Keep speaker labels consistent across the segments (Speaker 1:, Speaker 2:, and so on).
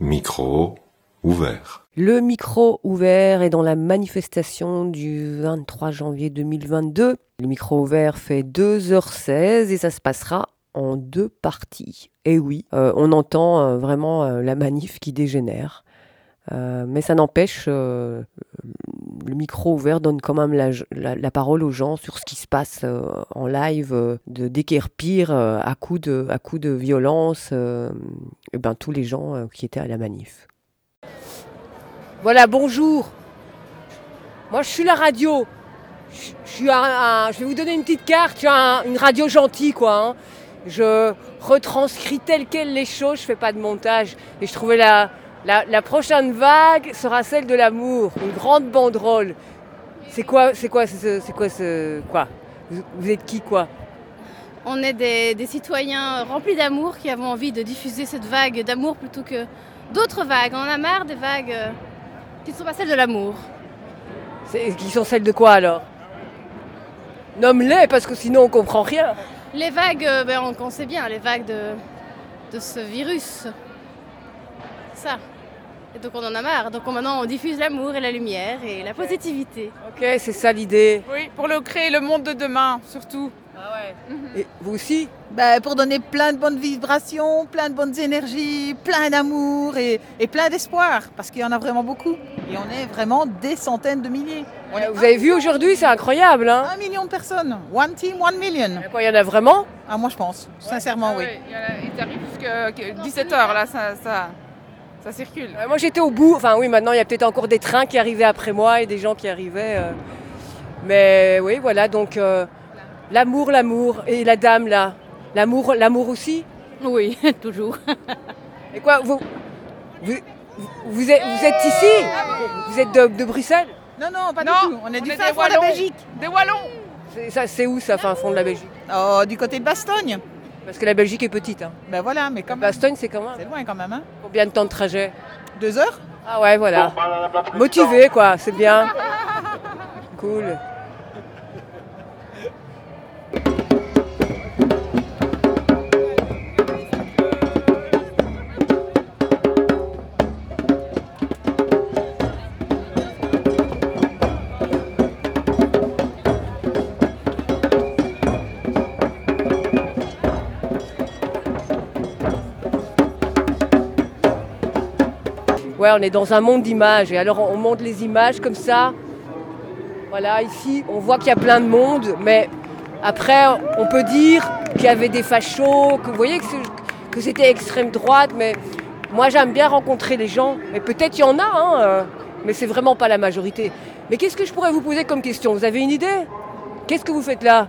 Speaker 1: Micro ouvert.
Speaker 2: Le micro ouvert est dans la manifestation du 23 janvier 2022. Le micro ouvert fait 2h16 et ça se passera en 2 parties. Et oui, on entend vraiment la manif qui dégénère. Mais ça n'empêche, le micro ouvert donne quand même la parole aux gens sur ce qui se passe en live, de déguerpir à coups de violence tous les gens qui étaient à la manif. Voilà, bonjour. Moi, je suis la radio. Je vais vous donner une petite carte. Je suis une radio gentille, quoi. Hein. Je retranscris tel quel les choses. Je fais pas de montage. Et je trouvais la prochaine vague sera celle de l'amour. Une grande banderole. C'est quoi Vous êtes qui, quoi?
Speaker 3: On est des citoyens remplis d'amour qui avons envie de diffuser cette vague d'amour plutôt que d'autres vagues. On en a marre des vagues qui ne sont pas celles de l'amour.
Speaker 2: Qui sont celles de quoi, alors? Nomme-les, parce que sinon on comprend rien.
Speaker 3: Les vagues, on sait bien, les vagues de ce virus. Ça. Et donc on en a marre. Donc maintenant on diffuse l'amour et la lumière et la positivité.
Speaker 2: Ok, c'est ça l'idée.
Speaker 4: Oui, pour créer le monde de demain, surtout.
Speaker 2: Ah ouais. Et vous aussi?
Speaker 5: Pour donner plein de bonnes vibrations, plein de bonnes énergies, plein d'amour et plein d'espoir, parce qu'il y en a vraiment beaucoup. Et on est vraiment des centaines de milliers.
Speaker 2: Vous avez vu aujourd'hui, c'est incroyable. Hein,
Speaker 5: 1 million de personnes. One team, 1 million.
Speaker 2: il y en a vraiment?
Speaker 5: Ah, moi je pense, sincèrement, oui.
Speaker 4: Il arrive jusqu'à 17h, là, ça circule.
Speaker 2: Moi j'étais au bout, maintenant il y a peut-être encore des trains qui arrivaient après moi et des gens qui arrivaient. Mais oui, voilà, donc l'amour, et la dame là, l'amour aussi?
Speaker 3: Oui, toujours.
Speaker 2: Et quoi, vous êtes ici? Vous êtes de Bruxelles?
Speaker 5: Non, pas du tout, on est du fin fond de la Belgique.
Speaker 4: Des Wallons.
Speaker 2: C'est où ça, fin fond de la Belgique?
Speaker 5: Oh, du côté de Bastogne.
Speaker 2: Parce que la Belgique est petite. Hein.
Speaker 5: Voilà, mais quand même.
Speaker 2: Bastogne, c'est quand même.
Speaker 5: C'est loin quand même. Hein.
Speaker 2: Combien de temps de trajet?
Speaker 5: 2 heures.
Speaker 2: Ah ouais, voilà. Motivé, quoi, c'est bien. Cool. Ouais, on est dans un monde d'images. Et alors, on monte les images comme ça. Voilà, ici, on voit qu'il y a plein de monde. Mais après, on peut dire qu'il y avait des fachos, que vous voyez que c'était extrême droite. Mais moi, j'aime bien rencontrer les gens. Mais peut-être il y en a, mais c'est vraiment pas la majorité. Mais qu'est-ce que je pourrais vous poser comme question? Vous avez une idée? Qu'est-ce que vous faites là?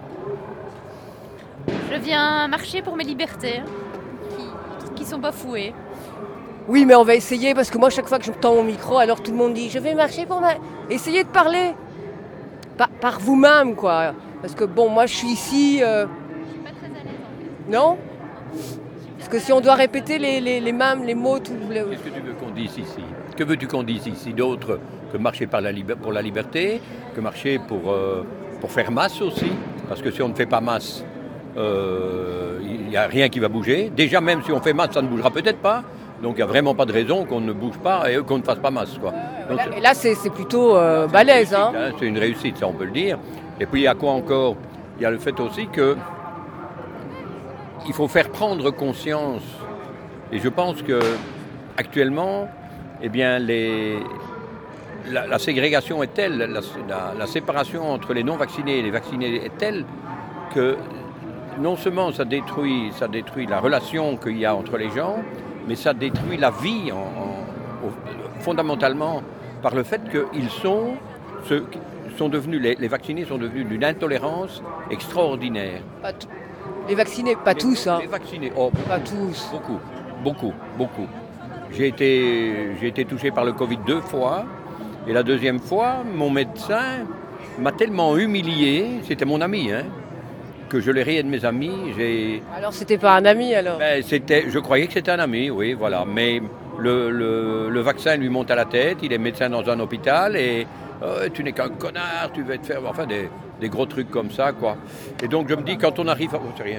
Speaker 6: Je viens marcher pour mes libertés, qui sont bafouées.
Speaker 2: Oui, mais on va essayer, parce que moi, chaque fois que je tends mon micro, alors tout le monde dit « Je vais marcher pour Essayez de parler par vous-même, quoi. Parce que, moi, je suis ici...
Speaker 6: Je suis pas très à l'aise, en fait.
Speaker 2: Non? Parce que si on doit répéter les mêmes, les mots...
Speaker 7: Qu'est-ce que tu veux qu'on dise ici? Que veux-tu qu'on dise ici d'autre que marcher pour la liberté, que marcher pour faire masse aussi? Parce que si on ne fait pas masse, il n'y a rien qui va bouger. Déjà, même si on fait masse, ça ne bougera peut-être pas. Donc il n'y a vraiment pas de raison qu'on ne bouge pas et qu'on ne fasse pas masse, quoi. Donc,
Speaker 2: et là, c'est plutôt balèze. Hein.
Speaker 7: C'est une réussite, ça on peut le dire. Et puis il y a quoi encore? Il y a le fait aussi que il faut faire prendre conscience. Et je pense que actuellement, la ségrégation est telle, la séparation entre les non-vaccinés et les vaccinés est telle que non seulement ça détruit la relation qu'il y a entre les gens, mais ça détruit la vie fondamentalement par le fait qu'ils sont devenus, les vaccinés sont devenus d'une intolérance extraordinaire.
Speaker 2: Les vaccinés, pas tous. Hein.
Speaker 7: Les vaccinés,
Speaker 2: pas tous.
Speaker 7: Beaucoup. J'ai été touché par le Covid 2 fois, et la deuxième fois, mon médecin m'a tellement humilié, c'était mon ami, que je l'ai ri de mes amis.
Speaker 2: Alors c'était pas un ami alors?
Speaker 7: Je croyais que c'était un ami, oui, voilà. Mais le vaccin lui monte à la tête, il est médecin dans un hôpital et tu n'es qu'un connard, tu vas te faire... des gros trucs comme ça, quoi. Et donc je me dis, quand on arrive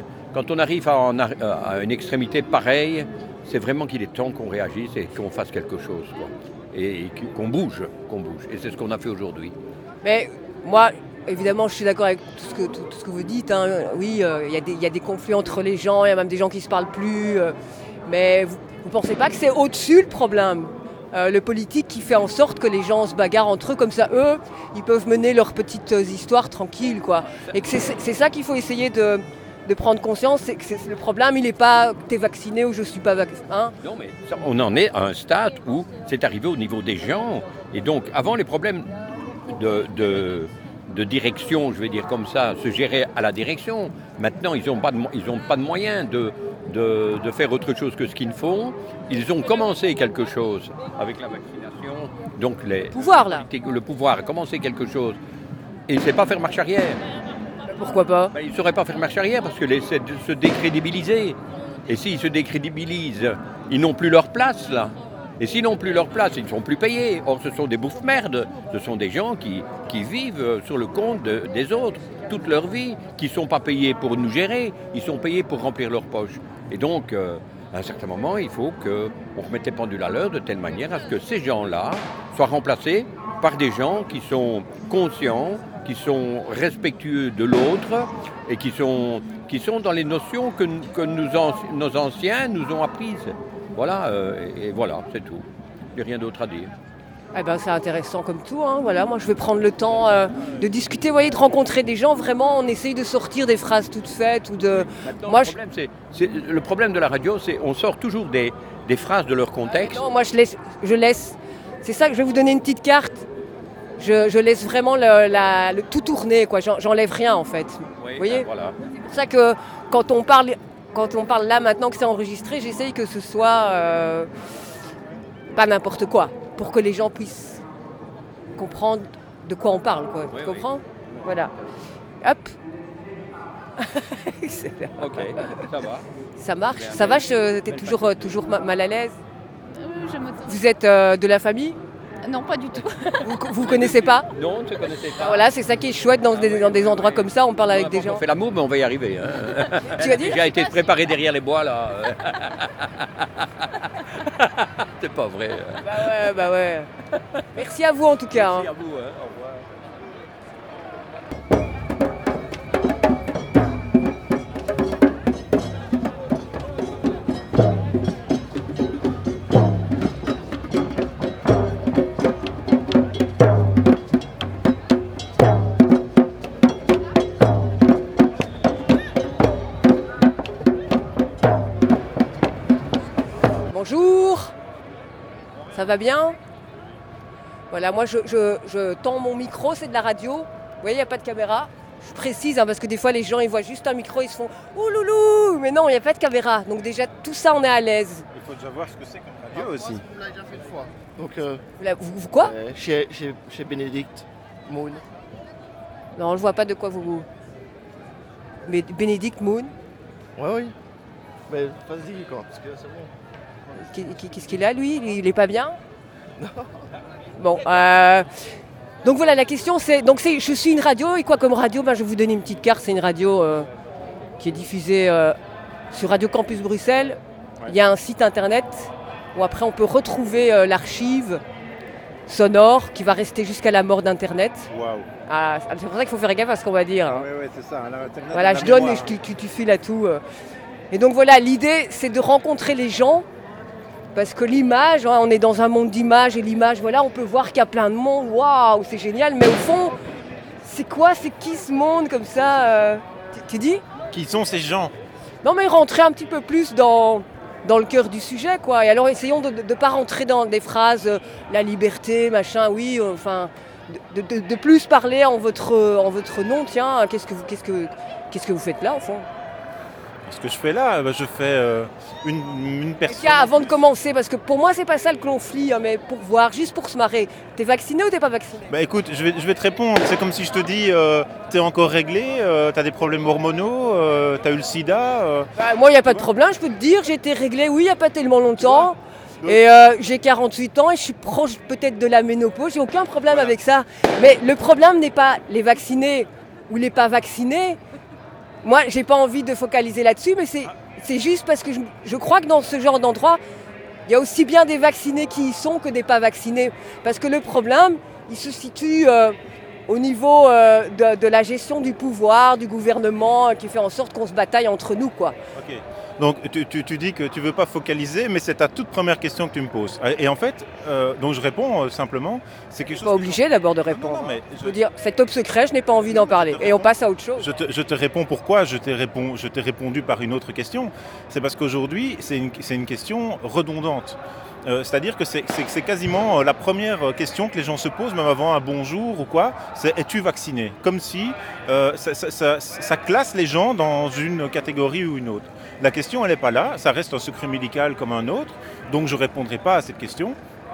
Speaker 7: à une extrémité pareille, c'est vraiment qu'il est temps qu'on réagisse et qu'on fasse quelque chose, quoi. Et qu'on bouge. Et c'est ce qu'on a fait aujourd'hui.
Speaker 2: Mais moi, évidemment, je suis d'accord avec tout ce que vous dites. Hein. Oui, il y a des conflits entre les gens, il y a même des gens qui ne se parlent plus. Mais vous ne pensez pas que c'est au-dessus le problème ? Le politique qui fait en sorte que les gens se bagarrent entre eux, comme ça, eux, ils peuvent mener leurs petites histoires tranquilles, quoi. Et que c'est ça qu'il faut essayer de prendre conscience, c'est que le problème, il n'est pas que tu es vacciné ou je ne suis pas vacciné. Hein.
Speaker 7: Non, mais on en est à un stade où c'est arrivé au niveau des gens. Et donc, avant, les problèmes de direction, je vais dire comme ça, se géraient à la direction. Maintenant, ils n'ont pas de moyens de faire autre chose que ce qu'ils font. Ils ont commencé quelque chose avec la vaccination. Donc, le pouvoir a commencé quelque chose. Et il ne sait pas faire marche arrière.
Speaker 2: Pourquoi pas ?
Speaker 7: Il ne saurait pas faire marche arrière parce que c'est de se décrédibiliser. Et s'ils se décrédibilisent, ils n'ont plus leur place là. Et s'ils n'ont plus leur place, ils ne sont plus payés. Or, ce sont des bouffes-merdes. Ce sont des gens qui vivent sur le compte des autres toute leur vie, qui ne sont pas payés pour nous gérer, ils sont payés pour remplir leur poche. Et donc, à un certain moment, il faut qu'on remette les pendules à l'heure de telle manière à ce que ces gens-là soient remplacés par des gens qui sont conscients, qui sont respectueux de l'autre et qui sont dans les notions que nos anciens nous ont apprises. Voilà, et voilà, c'est tout. Il n'y a rien d'autre à dire.
Speaker 2: Eh ben, c'est intéressant comme tout. Hein. Voilà, moi, je vais prendre le temps de discuter, de rencontrer des gens. Vraiment, on essaye de sortir des phrases toutes faites.
Speaker 7: Le problème de la radio, c'est qu'on sort toujours des phrases de leur contexte.
Speaker 2: Non, moi, je laisse. C'est ça que je vais vous donner une petite carte. Je laisse vraiment le tout tourner, quoi. J'enlève rien, en fait.
Speaker 7: Oui,
Speaker 2: vous voyez,
Speaker 7: voilà.
Speaker 2: C'est pour ça que quand on parle là, maintenant que c'est enregistré, j'essaye que ce soit pas n'importe quoi, pour que les gens puissent comprendre de quoi on parle, quoi.
Speaker 7: Oui,
Speaker 2: tu comprends ? Voilà. Hop. Excellent.
Speaker 7: Ok, ça va.
Speaker 2: Ça marche. Ça va, t'es toujours mal à l'aise ?
Speaker 6: Je me...
Speaker 2: Vous êtes de la famille ?
Speaker 6: Non, pas du tout.
Speaker 2: Vous connaissez pas ?
Speaker 7: Non, tu ne connaissais pas.
Speaker 2: Voilà, c'est ça qui est chouette dans des endroits comme ça, on parle avec des gens.
Speaker 7: On fait l'amour, mais on va y arriver. Hein.
Speaker 2: Tu vas dire ?
Speaker 7: J'ai été préparé derrière les bois, là. C'est pas vrai.
Speaker 2: Bah ouais. Merci à vous en tout cas.
Speaker 7: Merci à vous. Hein. Au revoir.
Speaker 2: Bonjour. Ça va bien ? Voilà, moi je tends mon micro, c'est de la radio. Vous voyez, il n'y a pas de caméra. Je précise, parce que des fois les gens ils voient juste un micro, ils se font « Ouh loulou !» Mais non, il n'y a pas de caméra. Donc déjà, tout ça, on est à l'aise.
Speaker 8: Il faut déjà voir ce que c'est comme radio aussi.
Speaker 9: On l'a déjà fait une fois. Donc,
Speaker 2: Vous quoi ?
Speaker 9: chez Bénédicte Moon.
Speaker 2: Non, on ne voit pas de quoi vous... Mais Bénédicte Moon,
Speaker 9: Oui. Mais vas-y, quoi, parce que c'est bon.
Speaker 2: qu'est-ce qu'il a lui ? Il n'est pas bien ? Non. Bon, donc voilà, la question c'est... je suis une radio, et quoi comme radio ? Je vais vous donner une petite carte, c'est une radio qui est diffusée sur Radio Campus Bruxelles. Ouais. Il y a un site internet où après on peut retrouver l'archive sonore qui va rester jusqu'à la mort d'Internet.
Speaker 8: Waouh.
Speaker 2: C'est pour ça qu'il faut faire gaffe à ce qu'on va dire. Hein.
Speaker 8: Oui, c'est ça. Alors, Internet,
Speaker 2: voilà, je donne et tu files à tout. Et donc voilà, l'idée c'est de rencontrer les gens. Parce que l'image, on est dans un monde d'images et l'image, voilà, on peut voir qu'il y a plein de monde, waouh, c'est génial. Mais au fond, c'est qui ce monde comme ça tu dis ?
Speaker 8: Qui sont ces gens ?
Speaker 2: Non, mais rentrer un petit peu plus dans le cœur du sujet, quoi. Et alors, essayons de ne pas rentrer dans des phrases, la liberté, machin, oui, de plus parler en votre nom. Tiens, qu'est-ce que vous faites là, au fond ?
Speaker 8: Ce que je fais là, je fais une personne...
Speaker 2: Tiens, avant de commencer, parce que pour moi, c'est pas ça le conflit, mais pour voir, juste pour se marrer. T'es vacciné ou t'es pas vacciné ?
Speaker 8: Écoute, je vais te répondre. C'est comme si je te dis, t'es encore réglé, t'as des problèmes hormonaux, t'as eu le sida...
Speaker 2: Moi, il n'y a pas de problème, je peux te dire, j'ai été réglé, oui, il n'y a pas tellement longtemps. Et j'ai 48 ans et je suis proche peut-être de la ménopause, j'ai aucun problème avec ça. Mais le problème n'est pas les vaccinés ou les pas vaccinés. Moi, j'ai pas envie de focaliser là-dessus, mais c'est juste parce que je crois que dans ce genre d'endroit, il y a aussi bien des vaccinés qui y sont que des pas vaccinés. Parce que le problème, il se situe au niveau de la gestion du pouvoir, du gouvernement, qui fait en sorte qu'on se bataille entre nous, quoi.
Speaker 8: Ok. Donc tu dis que tu ne veux pas focaliser, mais c'est ta toute première question que tu me poses. Et en fait, donc je réponds simplement, c'est quelque chose...
Speaker 2: Pas obligé d'abord de répondre.
Speaker 8: Non, mais
Speaker 2: Je veux dire, c'est top secret, je n'ai pas envie d'en parler. Et on passe à autre chose.
Speaker 8: Je te réponds pourquoi je t'ai répondu par une autre question. C'est parce qu'aujourd'hui, c'est une question redondante. C'est-à-dire que c'est quasiment la première question que les gens se posent, même avant un bonjour ou quoi, c'est « es-tu vacciné ?» Comme si ça classe les gens dans une catégorie ou une autre. La question, elle n'est pas là, ça reste un secret médical comme un autre, donc je ne répondrai pas à cette question.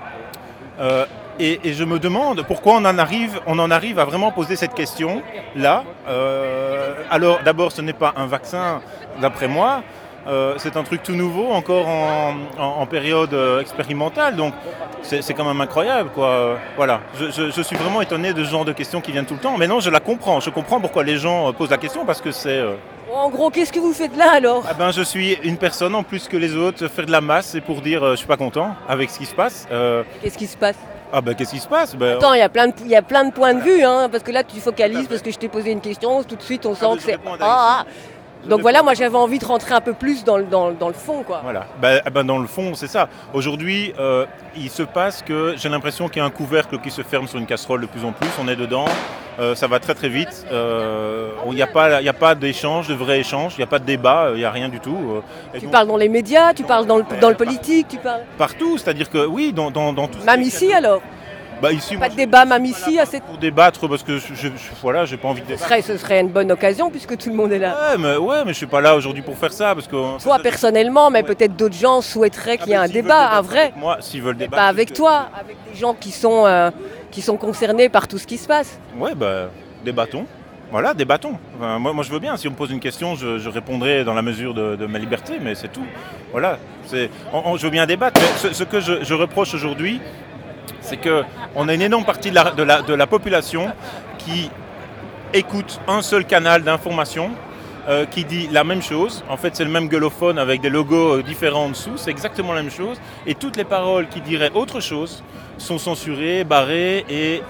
Speaker 8: Et je me demande pourquoi on en arrive à vraiment poser cette question-là. Alors d'abord, ce n'est pas un vaccin, d'après moi. C'est un truc tout nouveau, encore en période expérimentale, donc c'est quand même incroyable, quoi. Voilà, je suis vraiment étonné de ce genre de questions qui viennent tout le temps. Mais non, je comprends pourquoi les gens posent la question, parce que c'est...
Speaker 2: En gros, qu'est-ce que vous faites là alors ?
Speaker 8: Ah ben, je suis une personne en plus que les autres, faire de la masse, c'est pour dire je suis pas content avec ce qui se passe.
Speaker 2: Qu'est-ce qui se passe ?
Speaker 8: Ah ben qu'est-ce qui se passe ?
Speaker 2: Attends, il y a plein de points de vue, hein, parce que là tu focalises, parce que je t'ai posé une question, tout de suite on sent que c'est... Donc voilà, moi j'avais envie de rentrer un peu plus dans le fond, quoi.
Speaker 8: Voilà, dans le fond c'est ça. Aujourd'hui, il se passe que j'ai l'impression qu'il y a un couvercle qui se ferme sur une casserole de plus en plus, on est dedans, ça va très très vite, il n'y a pas d'échange, de vrai échange, il n'y a pas de débat, il n'y a rien du tout.
Speaker 2: Tu parles dans les médias, tu parles dans le politique, tu parles...
Speaker 8: Partout, c'est-à-dire que oui, dans tout...
Speaker 2: Même ici alors ?
Speaker 8: Ici,
Speaker 2: pas de débat même ici à cette...
Speaker 8: Pour débattre parce que j'ai pas envie de...
Speaker 2: Ce serait une bonne occasion puisque tout le monde est là.
Speaker 8: Ouais, mais je suis pas là aujourd'hui pour faire ça parce que...
Speaker 2: Toi personnellement, mais peut-être d'autres gens souhaiteraient qu'il y ait un débat, un vrai.
Speaker 8: Moi, s'ils veulent débattre...
Speaker 2: Pas avec toi, avec des gens qui sont concernés par tout ce qui se passe.
Speaker 8: Ouais, débattons. Voilà, débattons. Enfin, moi, je veux bien. Si on me pose une question, je répondrai dans la mesure de ma liberté, mais c'est tout. Voilà. Je veux bien débattre. Mais ce que je reproche aujourd'hui, c'est qu'on a une énorme partie de la population qui écoute un seul canal d'information qui dit la même chose. En fait, c'est le même gueulophone avec des logos différents en dessous. C'est exactement la même chose. Et toutes les paroles qui diraient autre chose sont censurées, barrées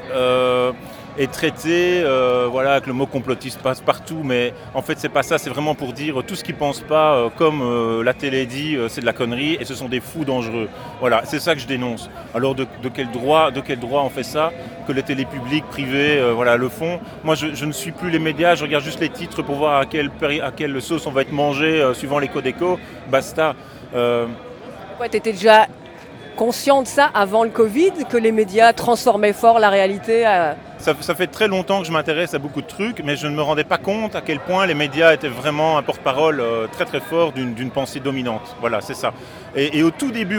Speaker 8: et traitées. Voilà, que le mot complotiste passe partout. Mais en fait, c'est pas ça. C'est vraiment pour dire tout ce qu'ils pensent pas, comme la télé dit, c'est de la connerie et ce sont des fous dangereux. Voilà, c'est ça que je dénonce. Alors, de quel droit on fait ça ? Que les télés publiques, privées, le font. Moi, je ne suis plus les médias. Je regarde juste les titres pour voir à quelle sauce on va être mangé suivant les codes éco. Basta.
Speaker 2: Pourquoi tu étais déjà conscient de ça avant le Covid, que les médias transformaient fort la réalité
Speaker 8: Ça fait très longtemps que je m'intéresse à beaucoup de trucs, mais je ne me rendais pas compte à quel point les médias étaient vraiment un porte-parole très très fort d'une pensée dominante. Voilà, c'est ça. Et au tout début,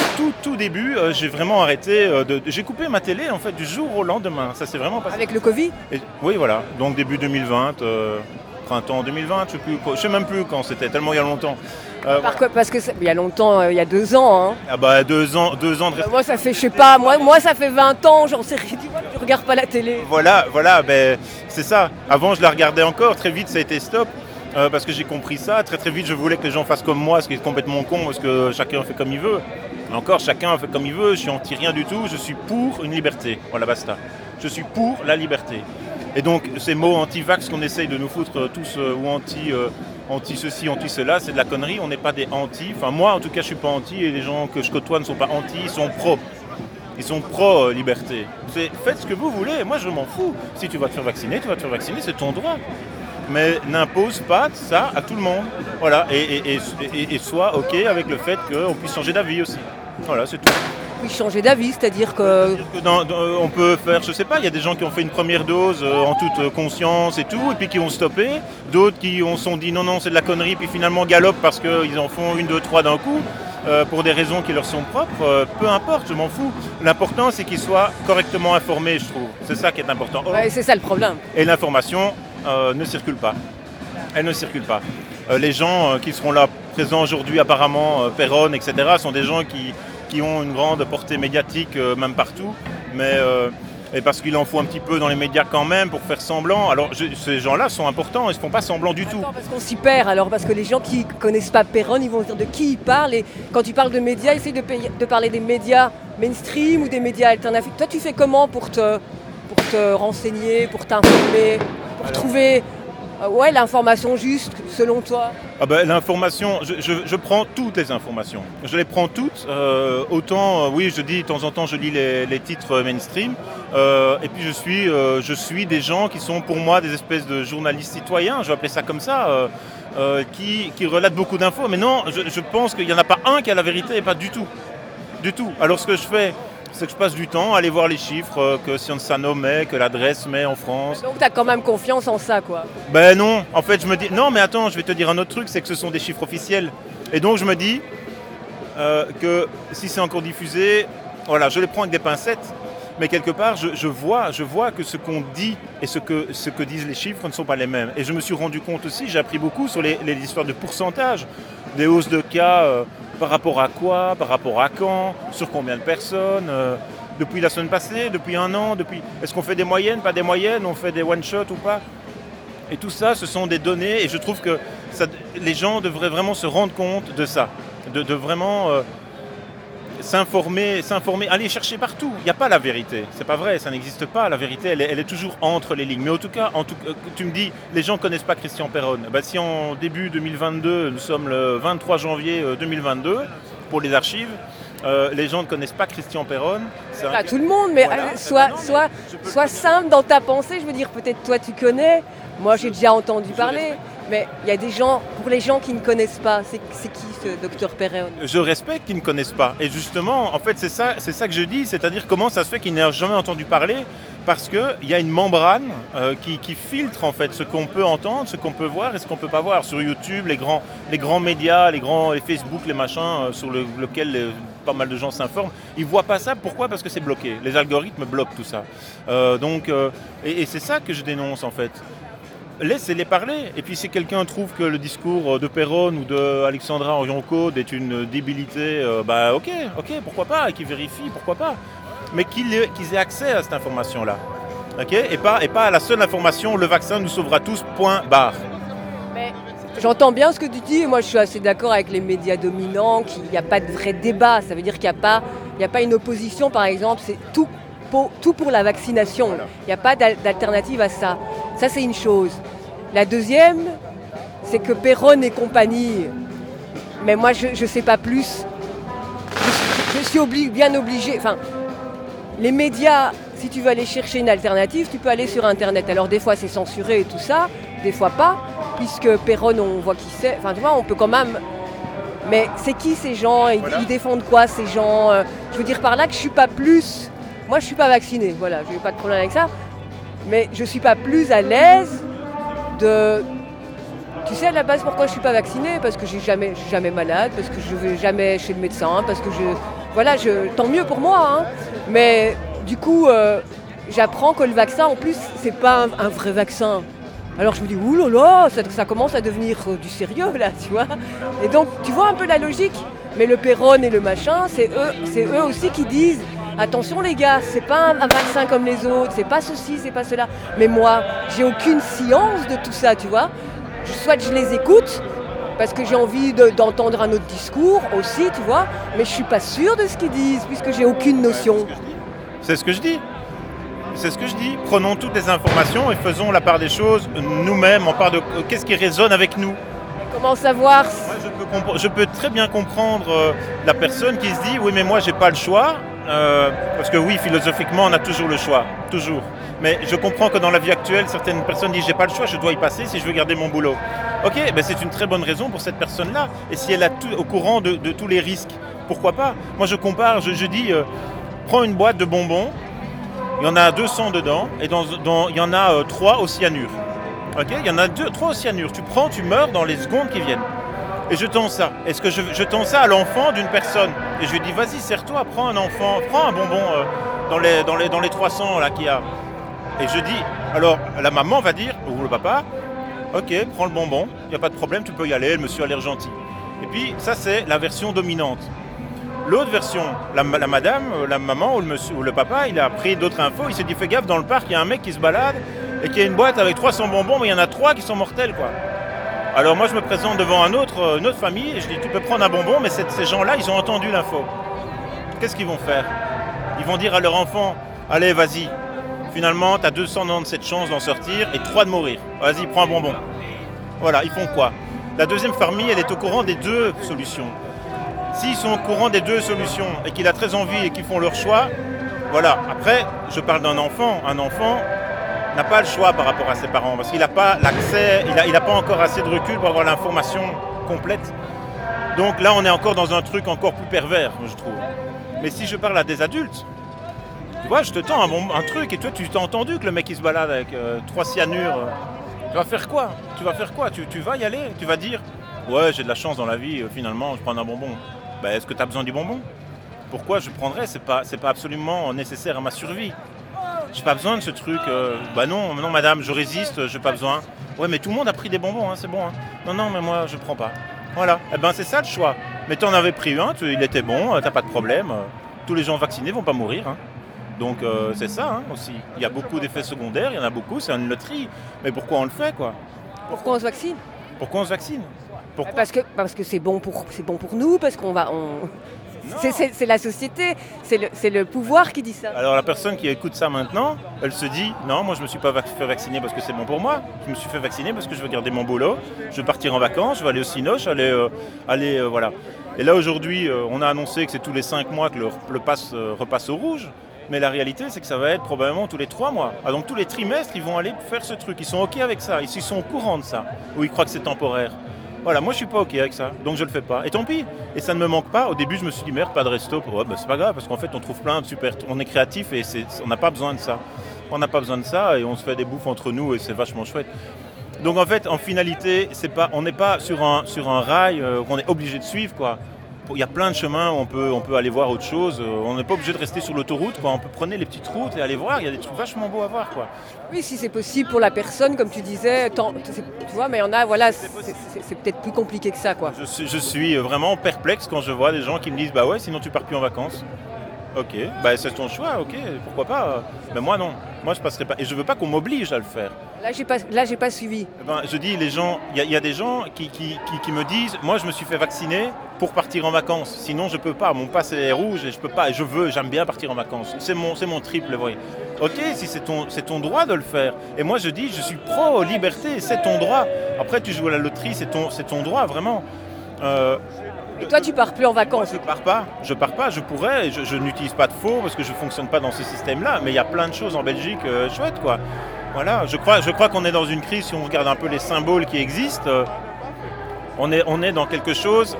Speaker 8: j'ai vraiment arrêté, j'ai coupé ma télé en fait du jour au lendemain. Ça s'est vraiment passé.
Speaker 2: Avec le Covid ?
Speaker 8: Oui, voilà. Donc début 2020, printemps 2020, je sais même plus quand c'était, tellement il y a longtemps.
Speaker 2: Parce que il y a longtemps, il y a 2 ans. Hein.
Speaker 8: 2 ans de...
Speaker 2: Moi ça fait, je sais pas, moi ça fait 20 ans, j'en sais rien, je regarde pas la télé.
Speaker 8: Voilà, c'est ça. Avant je la regardais encore, très vite ça a été stop. Parce que j'ai compris ça, très très vite je voulais que les gens fassent comme moi, ce qui est complètement con, parce que chacun fait comme il veut. Encore, chacun fait comme il veut, je suis anti rien du tout, je suis pour une liberté. Voilà, basta. Je suis pour la liberté. Et donc ces mots anti-vax qu'on essaye de nous foutre tous, ou anti-ceci, anti-cela, c'est de la connerie, on n'est pas des anti. Enfin moi en tout cas je suis pas anti, et les gens que je côtoie ne sont pas anti, ils sont pro. Ils sont pro-liberté. Faites ce que vous voulez, moi je m'en fous. Si tu vas te faire vacciner, c'est ton droit. Mais n'impose pas ça à tout le monde. Voilà, et sois OK avec le fait qu'on puisse changer d'avis aussi. Voilà, c'est tout.
Speaker 2: Oui, changer d'avis, c'est-à-dire que...
Speaker 8: On peut faire, je sais pas, il y a des gens qui ont fait une première dose en toute conscience et tout, et puis qui ont stoppé. D'autres qui se sont dit non, c'est de la connerie, puis finalement galopent parce qu'ils en font 1, 2, 3 d'un coup, pour des raisons qui leur sont propres. Peu importe, je m'en fous. L'important, c'est qu'ils soient correctement informés, je trouve. C'est ça qui est important.
Speaker 2: Ouais, c'est ça le problème.
Speaker 8: Et l'information ne circule pas. Elle ne circule pas. Les gens qui seront là présents aujourd'hui, apparemment, Perron, etc., sont des gens qui ont une grande portée médiatique, même partout. Mais et parce qu'il en faut un petit peu dans les médias quand même pour faire semblant. Alors ces gens-là sont importants, ils ne font pas semblant du tout.
Speaker 2: Attends, parce qu'on s'y perd alors, parce que les gens qui ne connaissent pas Péronne, ils vont dire de qui il parle. Et quand tu parles de médias, essaye de parler des médias mainstream ou des médias alternatifs. Toi, tu fais comment pour te renseigner, pour t'informer, pour trouver l'information juste selon toi?
Speaker 8: L'information, je prends toutes les informations. Je les prends toutes. Autant, oui, je dis de temps en temps, je lis les titres mainstream. Et puis je suis des gens qui sont pour moi des espèces de journalistes citoyens, je vais appeler ça comme ça, qui relatent beaucoup d'infos. Mais non, je pense qu'il n'y en a pas un qui a la vérité et pas du tout. Du tout. Alors ce que je fais, c'est que je passe du temps à aller voir les chiffres que Scienza met, que l'adresse met en France.
Speaker 2: Donc tu as quand même confiance en ça, quoi.
Speaker 8: Ben non, en fait je me dis, non mais attends, je vais te dire un autre truc, c'est que ce sont des chiffres officiels. Et donc je me dis que si c'est encore diffusé, voilà, je les prends avec des pincettes, mais quelque part je vois que ce qu'on dit et ce que disent les chiffres ne sont pas les mêmes. Et je me suis rendu compte aussi, j'ai appris beaucoup sur les histoires de pourcentage, des hausses de cas par rapport à quoi, par rapport à quand, sur combien de personnes, depuis la semaine passée, depuis un an, est-ce qu'on fait des moyennes, pas des moyennes, on fait des one-shots ou pas. Et tout ça, ce sont des données et je trouve que les gens devraient vraiment se rendre compte de ça, de vraiment s'informer, aller chercher partout. Il n'y a pas la vérité, c'est pas vrai, ça n'existe pas. La vérité, elle est toujours entre les lignes. Mais en tout cas, tu me dis, les gens ne connaissent pas Christian Péronne. Si en début 2022, nous sommes le 23 janvier 2022, pour les archives, les gens ne connaissent pas Christian Péronne.
Speaker 2: Pas tout le monde, mais voilà, sois simple dans ta pensée. Je veux dire, peut-être toi tu connais, moi j'ai déjà entendu parler. Mais il y a des gens, pour les gens qui ne connaissent pas, c'est qui ce docteur Péronne?
Speaker 8: Je respecte qu'ils ne connaissent pas. Et justement, en fait, c'est ça que je dis, c'est-à-dire comment ça se fait qu'ils n'aient jamais entendu parler, parce qu'il y a une membrane qui filtre en fait ce qu'on peut entendre, ce qu'on peut voir et ce qu'on ne peut pas voir. Sur YouTube, les grands médias, les Facebook, les machins sur lequel pas mal de gens s'informent, ils ne voient pas ça. Pourquoi? Parce que c'est bloqué. Les algorithmes bloquent tout ça. Et c'est ça que je dénonce en fait. Laissez-les parler. Et puis si quelqu'un trouve que le discours de Péronne ou d'Alexandra Orion-Caude est une débilité, ok, pourquoi pas, et qu'ils vérifient, pourquoi pas. Mais qu'ils aient accès à cette information-là. Okay, et pas à la seule information, le vaccin nous sauvera tous, point barre.
Speaker 2: Mais j'entends bien ce que tu dis, et moi je suis assez d'accord avec les médias dominants, qu'il n'y a pas de vrai débat. Ça veut dire qu'il n'y a pas une opposition, par exemple, c'est tout pour la vaccination. Voilà. Il n'y a pas d'alternative à ça. Ça, c'est une chose. La deuxième, c'est que Péronne et compagnie, mais moi, je ne sais pas plus. Je suis bien obligée. Enfin, les médias, si tu veux aller chercher une alternative, tu peux aller sur Internet. Alors, des fois, c'est censuré et tout ça, des fois pas, puisque Péronne, on voit qui c'est. Enfin, tu vois, on peut quand même... Mais c'est qui ces gens? Ils défendent quoi, ces gens? Je veux dire par là que je ne suis pas plus... Moi, je ne suis pas vaccinée, voilà, je n'ai pas de problème avec ça. Mais je ne suis pas plus à l'aise de... Tu sais à la base pourquoi je ne suis pas vaccinée? Parce que je suis jamais malade, parce que je ne vais jamais chez le médecin, parce que tant mieux pour moi. Hein. Mais du coup, j'apprends que le vaccin, en plus, c'est pas un vrai vaccin. Alors je me dis, oulala, ça commence à devenir du sérieux là, tu vois. Et donc, tu vois un peu la logique. Mais le Péronne et le machin, c'est eux aussi qui disent, attention les gars, c'est pas un vaccin comme les autres, c'est pas ceci, c'est pas cela. Mais moi, j'ai aucune science de tout ça, tu vois. Soit je les écoute, parce que j'ai envie d'entendre un autre discours aussi, tu vois, mais je suis pas sûre de ce qu'ils disent, puisque j'ai aucune notion.
Speaker 8: C'est ce que je dis. Prenons toutes les informations et faisons la part des choses nous-mêmes, en part de qu'est-ce qui résonne avec nous.
Speaker 2: Comment savoir?
Speaker 8: Je peux très bien comprendre la personne qui se dit oui mais moi j'ai pas le choix, parce que oui philosophiquement on a toujours le choix, toujours. Mais je comprends que dans la vie actuelle certaines personnes disent j'ai pas le choix, je dois y passer si je veux garder mon boulot. Ok, c'est une très bonne raison pour cette personne-là. Et si elle est au courant de tous les risques, pourquoi pas? Moi je compare, je dis prends une boîte de bonbons, il y en a 200 dedans et il y en a 3 au cyanure. Okay, il y en a 3 au cyanure. Tu prends, tu meurs dans les secondes qui viennent. Et je tends ça. Est-ce que je tends ça à l'enfant d'une personne? Et je lui dis, vas-y, serre-toi, prends un bonbon dans les 300 là qu'il y a. Et je dis, alors la maman va dire, ou le papa, ok, prends le bonbon, il n'y a pas de problème, tu peux y aller, le monsieur a l'air gentil. Et puis ça c'est la version dominante. L'autre version, la madame, la maman ou le monsieur ou le papa, il a pris d'autres infos, il s'est dit fais gaffe, dans le parc, il y a un mec qui se balade et qui a une boîte avec 300 bonbons, mais il y en a 3 qui sont mortels, quoi. Alors moi je me présente devant une autre famille et je dis tu peux prendre un bonbon, mais ces gens-là, ils ont entendu l'info. Qu'est-ce qu'ils vont faire? Ils vont dire à leur enfant, allez vas-y, finalement tu as 297 chances d'en sortir et 3 de mourir. Vas-y, prends un bonbon. Voilà, ils font quoi? La deuxième famille, elle est au courant des 2 solutions. S'ils sont au courant des 2 solutions et qu'il a très envie et qu'ils font leur choix, voilà. Après, je parle d'un enfant. Un enfant n'a pas le choix par rapport à ses parents parce qu'il n'a pas l'accès, il n'a pas encore assez de recul pour avoir l'information complète. Donc là, on est encore dans un truc encore plus pervers, je trouve. Mais si je parle à des adultes, tu vois, je te tends un truc et toi, tu t'as entendu que le mec il se balade avec 3 cyanures. Tu vas faire quoi? Tu vas y aller? Tu vas dire ouais, j'ai de la chance dans la vie, finalement, je prends un bonbon. Ben, est-ce que tu as besoin du bonbon? Pourquoi je prendrais? C'est pas absolument nécessaire à ma survie. J'ai pas besoin de ce truc. Bah non, madame, je résiste, j'ai pas besoin. Ouais, mais tout le monde a pris des bonbons, hein, c'est bon. Hein. Non, mais moi, je prends pas. Voilà. Eh ben, c'est ça le choix. Mais t'en avais pris un, il était bon, t'as pas de problème. Tous les gens vaccinés vont pas mourir. Hein. Donc c'est ça hein, aussi. Il y a beaucoup d'effets secondaires, il y en a beaucoup, c'est une loterie. Mais pourquoi on le fait, quoi?
Speaker 2: Pourquoi on se vaccine?
Speaker 8: Pourquoi on se vaccine? Pourquoi?
Speaker 2: Parce que c'est bon pour nous, parce qu'on va... C'est la société, c'est le pouvoir qui dit ça.
Speaker 8: Alors la personne qui écoute ça maintenant, elle se dit non, moi je me suis pas fait vacciner parce que c'est bon pour moi. Je me suis fait vacciner parce que je veux garder mon boulot, je veux partir en vacances, je vais aller au Cinoche, voilà. Et là aujourd'hui, on a annoncé que c'est tous les 5 mois que le pass repasse au rouge. Mais la réalité, c'est que ça va être probablement tous les 3 mois. Ah, donc tous les trimestres, ils vont aller faire ce truc. Ils sont OK avec ça, ils sont au courant de ça. Ou ils croient que c'est temporaire. Voilà, moi je suis pas OK avec ça, donc je le fais pas. Et tant pis, et ça ne me manque pas. Au début, je me suis dit merde, pas de resto. C'est pas grave, parce qu'en fait, on trouve plein de super. On est créatif et on n'a pas besoin de ça. On n'a pas besoin de ça et on se fait des bouffes entre nous et c'est vachement chouette. Donc en fait, en finalité, on n'est pas sur un rail qu'on est obligé de suivre, quoi. Il y a plein de chemins où on peut aller voir autre chose. On n'est pas obligé de rester sur l'autoroute, quoi. On peut prendre les petites routes et aller voir. Il y a des trucs vachement beaux à voir, quoi.
Speaker 2: Oui, si c'est possible pour la personne, comme tu disais, tu vois, mais il y en a, voilà, c'est peut-être plus compliqué que ça, quoi.
Speaker 8: Je suis vraiment perplexe quand je vois des gens qui me disent bah ouais, sinon tu pars plus en vacances. Ok, bah c'est ton choix, ok, pourquoi pas. Mais moi non, moi je passerai pas. Et je veux pas qu'on m'oblige à le faire.
Speaker 2: Là j'ai pas suivi.
Speaker 8: Je dis les gens, il y a des gens qui me disent moi je me suis fait vacciner pour partir en vacances. Sinon je peux pas, mon pass est rouge et je peux pas. Et j'aime bien partir en vacances. C'est mon triple, oui. Ok, si c'est ton droit de le faire. Et moi je dis je suis pro-liberté, c'est ton droit. Après tu joues à la loterie, c'est ton droit vraiment.
Speaker 2: Et toi, tu pars plus en vacances?
Speaker 8: Je pars pas, je pourrais, je n'utilise pas de faux parce que je fonctionne pas dans ce système-là, mais il y a plein de choses en Belgique chouettes, quoi. Voilà, je crois qu'on est dans une crise, si on regarde un peu les symboles qui existent, on est dans quelque chose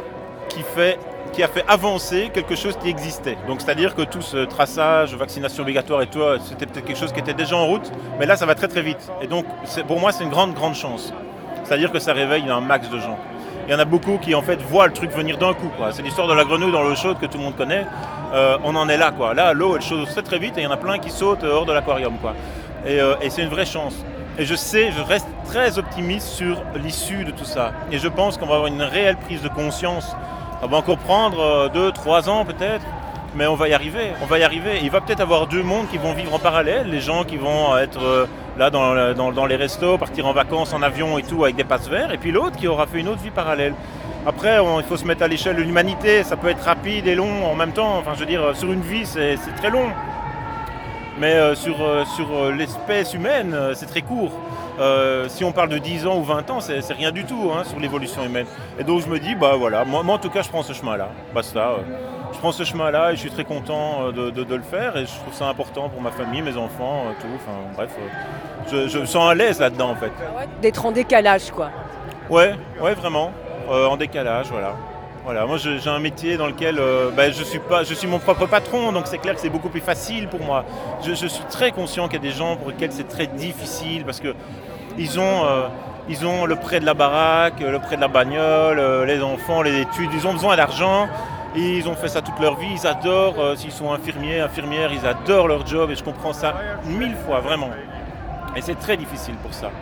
Speaker 8: qui a fait avancer quelque chose qui existait. Donc c'est-à-dire que tout ce traçage, vaccination obligatoire et tout, c'était peut-être quelque chose qui était déjà en route, mais là ça va très très vite. Et donc pour moi c'est une grande chance. C'est-à-dire que ça réveille un max de gens. Il y en a beaucoup qui en fait voient le truc venir d'un coup, quoi. C'est l'histoire de la grenouille dans l'eau chaude que tout le monde connaît. On en est là, quoi. Là, l'eau elle chauffe très très vite et il y en a plein qui sautent hors de l'aquarium, quoi. Et c'est une vraie chance. Et je reste très optimiste sur l'issue de tout ça. Et je pense qu'on va avoir une réelle prise de conscience. Ça va encore prendre 2-3 ans peut-être, mais on va y arriver. Il va peut-être avoir 2 mondes qui vont vivre en parallèle. Les gens qui vont être là dans les restos, partir en vacances en avion et tout avec des passes verts, et puis l'autre qui aura fait une autre vie parallèle. Après, il faut se mettre à l'échelle de l'humanité, ça peut être rapide et long en même temps. Enfin, je veux dire, sur une vie, c'est très long. Mais sur l'espèce humaine, c'est très court. Si on parle de 10 ans ou 20 ans, c'est rien du tout hein, sur l'évolution humaine. Et donc je me dis, bah voilà, moi en tout cas, je prends ce chemin-là. Basta. Je prends ce chemin-là et je suis très content de le faire et je trouve ça important pour ma famille, mes enfants, tout. Enfin bref, je me sens à l'aise là-dedans en fait.
Speaker 2: D'être en décalage, quoi.
Speaker 8: Ouais, vraiment, en décalage, voilà. Voilà, moi j'ai un métier dans lequel je suis mon propre patron, donc c'est clair que c'est beaucoup plus facile pour moi. Je suis très conscient qu'il y a des gens pour lesquels c'est très difficile parce que ils ont le prêt de la baraque, le prêt de la bagnole, les enfants, les études, ils ont besoin d'argent. Ils ont fait ça toute leur vie, ils adorent, s'ils sont infirmières, ils adorent leur job et je comprends ça 1000 fois, vraiment. Et c'est très difficile pour ça.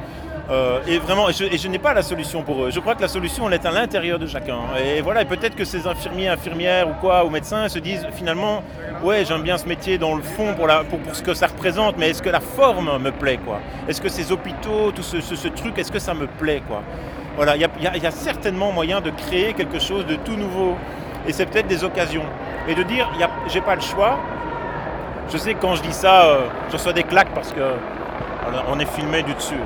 Speaker 8: Et vraiment, je n'ai pas la solution pour eux. Je crois que la solution, elle est à l'intérieur de chacun. Et voilà, et peut-être que ces infirmiers, infirmières ou quoi, ou médecins se disent finalement, ouais, j'aime bien ce métier dans le fond pour ce que ça représente, mais est-ce que la forme me plaît, quoi? Est-ce que ces hôpitaux, tout ce truc, est-ce que ça me plaît, quoi? Voilà, il y a certainement moyen de créer quelque chose de tout nouveau. Et c'est peut-être des occasions. Et de dire, j'ai pas le choix. Je sais que quand je dis ça, je reçois des claques parce que voilà, on est filmé du dessus.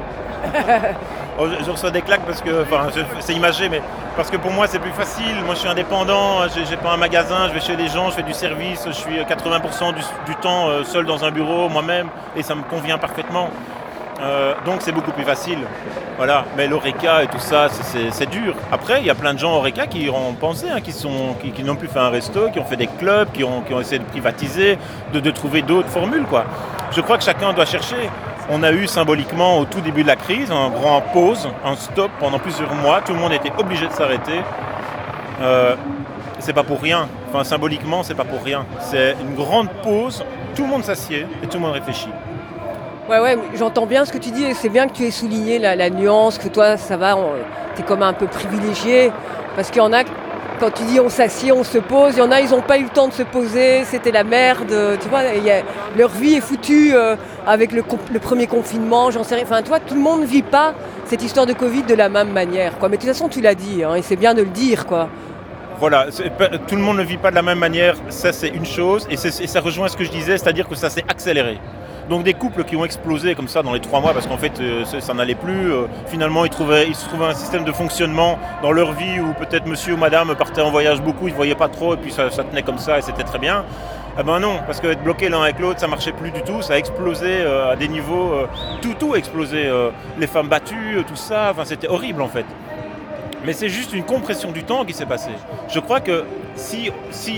Speaker 8: Je reçois des claques parce que, c'est imagé, mais parce que pour moi c'est plus facile. Moi je suis indépendant, j'ai pas un magasin, je vais chez les gens, je fais du service, je suis 80% du temps seul dans un bureau moi-même et ça me convient parfaitement. Donc c'est beaucoup plus facile. Voilà. Mais l'Horeca et tout ça, c'est dur. Après, il y a plein de gens Horeca qui y ont pensé, hein, qui n'ont plus fait un resto, qui ont fait des clubs, qui ont essayé de privatiser, de trouver d'autres formules, quoi. Je crois que chacun doit chercher. On a eu symboliquement au tout début de la crise un grand pause, un stop pendant plusieurs mois. Tout le monde était obligé de s'arrêter. C'est pas pour rien. Enfin, symboliquement, c'est pas pour rien. C'est une grande pause. Tout le monde s'assied et tout le monde réfléchit.
Speaker 2: Ouais, j'entends bien ce que tu dis et c'est bien que tu aies souligné la nuance, que toi, ça va, t'es comme un peu privilégié. Parce qu'il y en a, quand tu dis on s'assied, on se pose, il y en a, ils n'ont pas eu le temps de se poser, c'était la merde, tu vois, leur vie est foutue avec le premier confinement, j'en sais rien. Enfin, toi, tout le monde ne vit pas cette histoire de Covid de la même manière, quoi. Mais de toute façon, tu l'as dit, hein, et c'est bien de le dire, quoi.
Speaker 8: Voilà, tout le monde ne vit pas de la même manière, ça c'est une chose, et ça rejoint ce que je disais, c'est-à-dire que ça s'est accéléré. Donc des couples qui ont explosé comme ça dans les 3 mois parce qu'en fait ça n'allait plus. Finalement ils se trouvaient un système de fonctionnement dans leur vie où peut-être monsieur ou madame partaient en voyage beaucoup, ils ne se voyaient pas trop et puis ça tenait comme ça et c'était très bien. Ah ben non, parce qu'être bloqué l'un avec l'autre ça marchait plus du tout, ça a explosé à des niveaux, tout a explosé. Les femmes battues, tout ça, enfin c'était horrible en fait. Mais c'est juste une compression du temps qui s'est passée. Je crois que si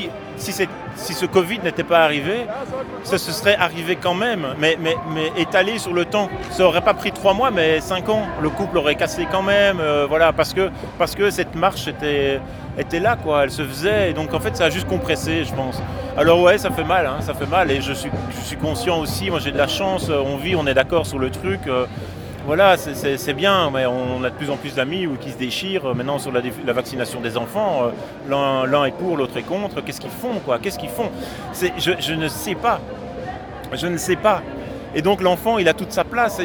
Speaker 8: ce Covid n'était pas arrivé, ça se serait arrivé quand même, mais étalé sur le temps. Ça n'aurait pas pris 3 mois, mais 5 ans. Le couple aurait cassé quand même, voilà, parce que cette marche était là, quoi. Elle se faisait, et donc en fait ça a juste compressé, je pense. Alors ouais, ça fait mal, hein, ça fait mal, et je suis conscient aussi, moi j'ai de la chance, on est d'accord sur le truc. Voilà, c'est bien, mais on a de plus en plus d'amis qui se déchirent maintenant sur la vaccination des enfants. L'un est pour, l'autre est contre. Qu'est-ce qu'ils font, quoi? Qu'est-ce qu'ils font? Je ne sais pas. Je ne sais pas. Et donc l'enfant, il a toute sa place.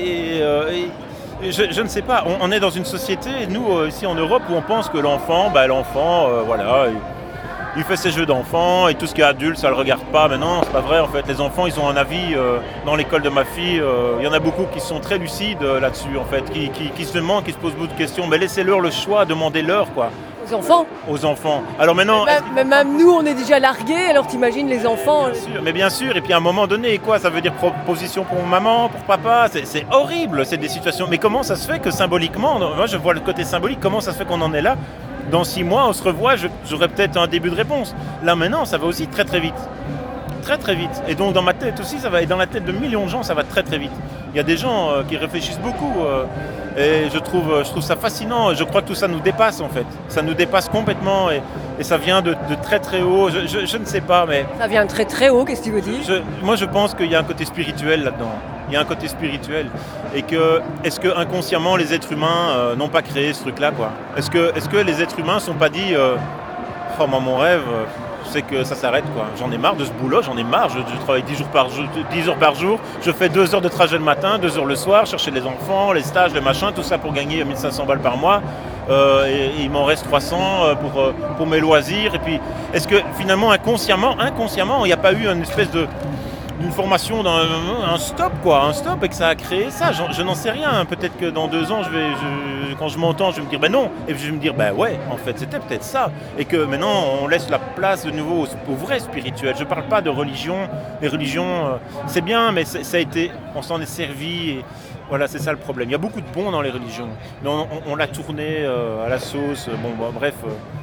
Speaker 8: Je ne sais pas. On est dans une société, nous, ici en Europe, où on pense que l'enfant, voilà... Il fait ses jeux d'enfants et tout ce qui est adulte, ça ne le regarde pas. Mais non, c'est pas vrai en fait. Les enfants, ils ont un avis. Dans l'école de ma fille, il y en a beaucoup qui sont très lucides là-dessus en fait, qui se demandent, qui se posent beaucoup de questions. Mais laissez-leur le choix, demandez-leur quoi.
Speaker 2: Aux enfants?
Speaker 8: Aux enfants. Alors maintenant...
Speaker 2: Même nous, on est déjà largués, alors t'imagines les enfants...
Speaker 8: Bien sûr, et puis à un moment donné, quoi, ça veut dire proposition pour maman, pour papa, c'est horrible, c'est des situations... Mais comment ça se fait que symboliquement, moi je vois le côté symbolique, comment ça se fait qu'on en est là? Dans 6 mois, on se revoit, j'aurai peut-être un début de réponse. Là maintenant, ça va aussi très très vite. Très très vite. Et donc dans ma tête aussi, ça va, et dans la tête de millions de gens, ça va très très vite. Il y a des gens qui réfléchissent beaucoup et je trouve ça fascinant. Je crois que tout ça nous dépasse en fait. Ça nous dépasse complètement et ça vient de très très haut. Je ne sais pas, mais...
Speaker 2: Ça vient de très très haut, qu'est-ce que tu veux dire?
Speaker 8: Moi je pense qu'il y a un côté spirituel là-dedans. Il y a un côté spirituel. Et est-ce que inconsciemment les êtres humains n'ont pas créé ce truc-là, quoi? Est-ce que les êtres humains ne sont pas dit oh moi mon rêve, c'est que ça s'arrête, quoi. J'en ai marre de ce boulot, j'en ai marre, je travaille 10 heures par jour, je fais 2 heures de trajet le matin, 2 heures le soir, chercher les enfants, les stages, les machins, tout ça pour gagner 1500 balles par mois. Et il m'en reste 300 pour mes loisirs. Et puis, est-ce que finalement, inconsciemment, il n'y a pas eu une espèce d'une formation, un stop, quoi, un stop, et que ça a créé ça? Je n'en sais rien. Peut-être que dans 2 ans, quand je m'entends, je vais me dire ben non, et puis je vais me dire ben ouais, en fait, c'était peut-être ça, et que maintenant on laisse la place de nouveau au vrai spirituel. Je parle pas de religion. Les religions, c'est bien, mais ça a été, on s'en est servi. Et voilà, c'est ça le problème. Il y a beaucoup de bon dans les religions, mais on l'a tourné à la sauce. Bref.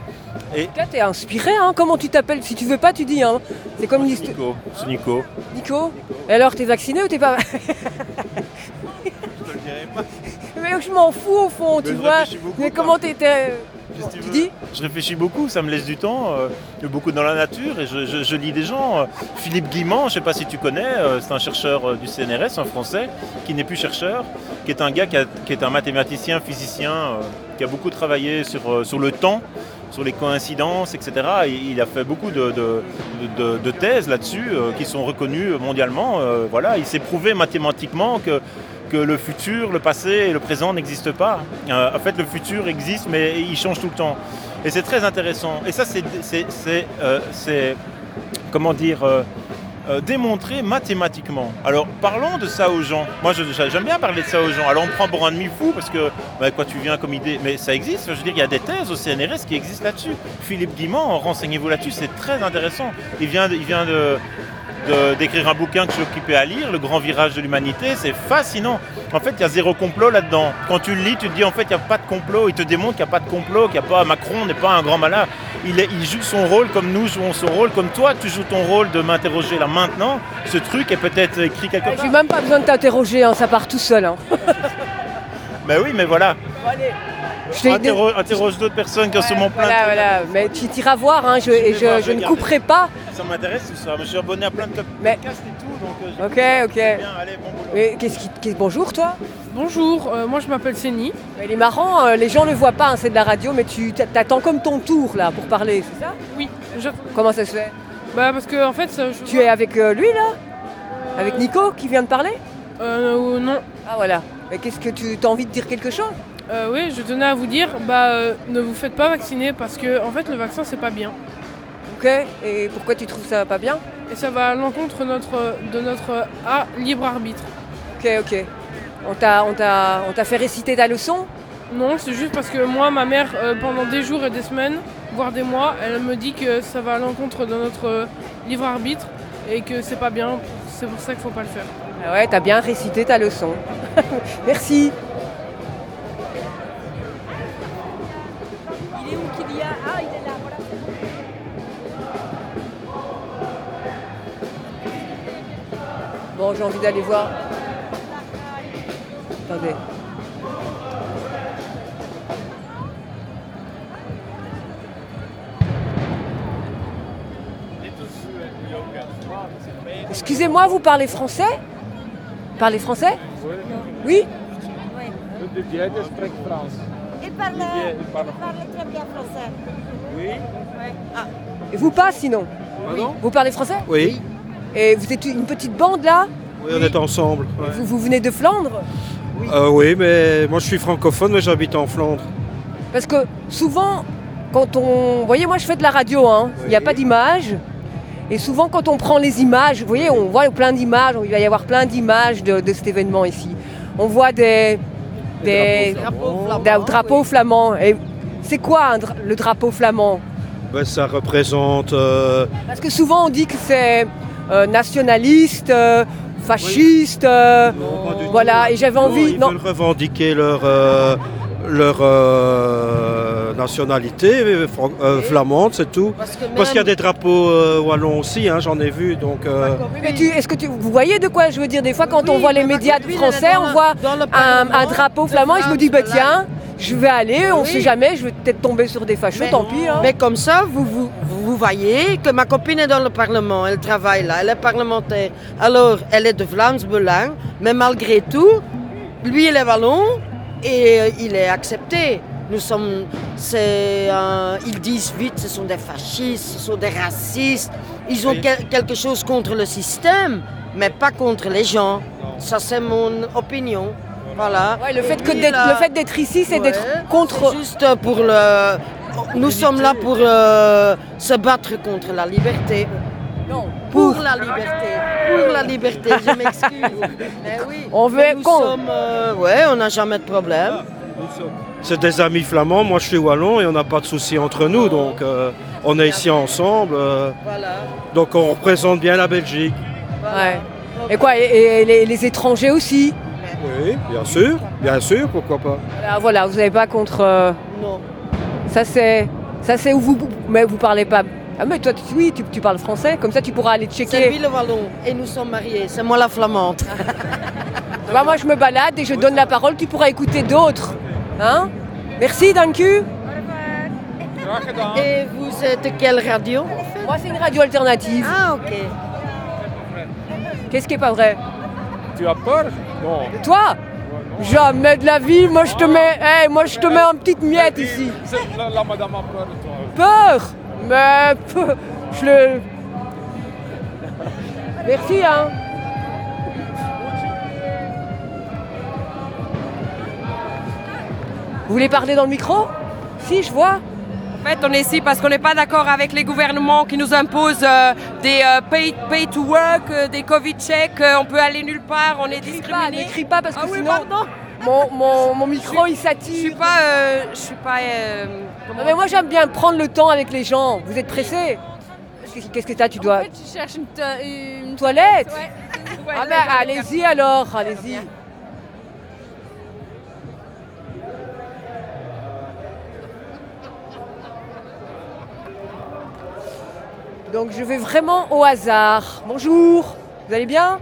Speaker 2: Et là, t'es inspiré, hein? Comment tu t'appelles? Si tu veux pas, tu dis, hein. C'est comme
Speaker 8: Nico. C'est Nico.
Speaker 2: Nico? Et alors, t'es vacciné ou t'es pas?
Speaker 9: Je te le dirai pas.
Speaker 2: Mais je m'en fous au fond, tu vois. Mais comment t'étais?
Speaker 8: Qu'est-ce que tu
Speaker 2: Tu
Speaker 8: veux?
Speaker 2: dis?
Speaker 8: Je réfléchis beaucoup, ça me laisse du temps, beaucoup dans la nature, et je lis des gens. Philippe Guimand, je ne sais pas si tu connais, c'est un chercheur du CNRS, un Français, qui n'est plus chercheur, qui est un gars qui est un mathématicien, physicien, qui a beaucoup travaillé sur le temps, sur les coïncidences, etc. Et il a fait beaucoup de thèses là-dessus qui sont reconnues mondialement. Voilà, il s'est prouvé mathématiquement que le futur, le passé et le présent n'existent pas. En fait, le futur existe, mais il change tout le temps. Et c'est très intéressant. Et ça, c'est comment dire, démontré mathématiquement. Alors, parlons de ça aux gens. Moi, j'aime bien parler de ça aux gens. Alors, on me prend pour un demi-fou parce que, quoi, tu viens comme idée. Mais ça existe. Je veux dire, il y a des thèses au CNRS qui existent là-dessus. Philippe Guimand, renseignez-vous là-dessus, c'est très intéressant. Il vient d'écrire un bouquin que je suis occupé à lire, Le Grand Virage de l'Humanité, c'est fascinant. En fait, il y a zéro complot là-dedans. Quand tu le lis, tu te dis en fait, il n'y a pas de complot. Il te démontre qu'il n'y a pas de complot, Macron n'est pas un grand malin. Il joue son rôle comme nous jouons son rôle, comme toi, tu joues ton rôle de m'interroger là maintenant. Ce truc est peut-être écrit quelque part.
Speaker 2: J'ai même pas besoin de t'interroger, hein, ça part tout seul. Hein.
Speaker 8: Ben oui, mais voilà.
Speaker 2: Bon, allez.
Speaker 8: Interroge d'autres personnes qui en sont mon plein.
Speaker 2: Voilà. Mais tu iras voir, hein, je ne couperai pas.
Speaker 8: Ça m'intéresse tout ça. Je suis abonné à plein de podcasts et tout, donc.
Speaker 2: Ok.
Speaker 8: Bien, allez, bon boulot.
Speaker 2: Mais bonjour toi.
Speaker 10: Bonjour, moi je m'appelle Séni.
Speaker 2: Il est marrant, les gens ne le voient pas, hein, c'est de la radio, mais tu t'attends comme ton tour là pour parler, c'est ça?
Speaker 10: Oui.
Speaker 2: Comment ça se fait?
Speaker 10: Bah parce que en fait...
Speaker 2: Tu es avec lui là? Avec Nico qui vient de parler?
Speaker 10: Non.
Speaker 2: Ah voilà. Mais qu'est-ce que tu as envie de dire quelque chose?
Speaker 10: Oui, je tenais à vous dire, ne vous faites pas vacciner parce que en fait le vaccin c'est pas bien.
Speaker 2: Ok, et pourquoi tu trouves ça pas bien?
Speaker 10: Et ça va à l'encontre de notre libre arbitre.
Speaker 2: Ok. On t'a fait réciter ta leçon?
Speaker 10: Non, c'est juste parce que moi, ma mère, pendant des jours et des semaines, voire des mois, elle me dit que ça va à l'encontre de notre libre arbitre et que c'est pas bien, c'est pour ça qu'il faut pas le faire.
Speaker 2: Ah ouais, t'as bien récité ta leçon. Merci.
Speaker 11: Il est où qu'il y a? Ah, il est là, voilà.
Speaker 2: Bon, j'ai envie d'aller voir. Attendez. Excusez-moi, vous parlez français? Parlez français? Oui.
Speaker 11: Il parle très bien français.
Speaker 9: Oui.
Speaker 2: Ah. Et vous pas sinon?
Speaker 9: Pardon?
Speaker 2: Vous parlez français?
Speaker 9: Oui.
Speaker 2: Et vous êtes une petite bande là?
Speaker 9: Oui, on est ensemble. Ouais.
Speaker 2: Vous venez de Flandre?
Speaker 9: Oui, mais moi je suis francophone, mais j'habite en Flandre.
Speaker 2: Parce que souvent, quand on... Vous voyez, moi je fais de la radio, hein. Il n'y a pas d'image. Et souvent quand on prend les images, vous voyez, on voit plein d'images, il va y avoir plein d'images de cet événement ici. On voit des drapeaux flamands. Et c'est quoi le drapeau flamand?
Speaker 9: Ben, ça représente...
Speaker 2: Parce que souvent on dit que c'est nationaliste, fasciste, voilà, et j'avais envie...
Speaker 9: Ils veulent revendiquer leur nationalité flamande, c'est tout. Parce qu'il y a des drapeaux wallons aussi, hein, j'en ai vu. Donc,
Speaker 2: Mais vous voyez de quoi je veux dire? Des fois, quand on voit les médias français, on voit un drapeau flamand et je me dis, tiens, je vais aller, on ne sait jamais, je vais peut-être tomber sur des fachos, tant pis. Hein.
Speaker 12: Mais comme ça, vous voyez que ma copine est dans le Parlement, elle travaille là, elle est parlementaire. Alors, elle est de Vlaams-Belang, mais malgré tout, lui, il est wallon et il est accepté. Ils disent vite, ce sont des fascistes, ce sont des racistes. Ils ont quelque chose contre le système, mais pas contre les gens. Ça, c'est mon opinion. Voilà.
Speaker 2: Ouais, le fait d'être ici, c'est d'être contre...
Speaker 12: C'est juste pour le... Nous sommes là pour se battre contre la liberté.
Speaker 2: Non,
Speaker 12: pour la liberté. Pour la liberté, je m'excuse. Mais oui.
Speaker 2: On veut
Speaker 12: on n'a jamais de problème.
Speaker 9: C'est des amis flamands, moi je suis wallon et on n'a pas de soucis entre nous, donc on est ici ensemble. Donc on représente bien la Belgique.
Speaker 2: Ouais. Et quoi, et les étrangers aussi?
Speaker 9: Oui, bien sûr, pourquoi pas.
Speaker 2: Voilà, vous n'avez pas contre...
Speaker 12: Non.
Speaker 2: Ça c'est où mais vous parlez pas... Ah mais toi, tu parles français, comme ça tu pourras aller checker.
Speaker 12: C'est lui le wallon et nous sommes mariés, c'est moi la flamande.
Speaker 2: Moi je me balade et je donne la parole, tu pourras écouter d'autres. Hein? Merci, dank u.
Speaker 12: Et vous êtes quelle radio en fait?
Speaker 2: Moi, c'est une radio alternative.
Speaker 12: Ah, ok.
Speaker 2: Qu'est-ce qui est pas vrai?
Speaker 13: Tu as peur? Non.
Speaker 2: Toi? Jamais de la vie. Moi, je te mets en petite miette ici.
Speaker 13: La madame a peur de toi.
Speaker 2: Peur? Mais je le... Merci, hein. Vous voulez parler dans le micro? Si, je vois.
Speaker 14: En fait, on est ici parce qu'on n'est pas d'accord avec les gouvernements qui nous imposent des pay to work, des Covid checks, on peut aller nulle part, on est discriminé.
Speaker 2: N'écris pas parce que
Speaker 14: oui,
Speaker 2: sinon
Speaker 14: pardon.
Speaker 2: mon micro il s'attire.
Speaker 14: Je suis pas.
Speaker 2: Non, mais moi j'aime bien prendre le temps avec les gens. Vous êtes pressés? Qu'est-ce que t'as? Tu dois.
Speaker 14: En fait, je cherche une
Speaker 2: toilette.
Speaker 14: Ouais.
Speaker 2: Ah ben allez-y alors, allez-y. Donc je vais vraiment au hasard. Bonjour, vous allez bien?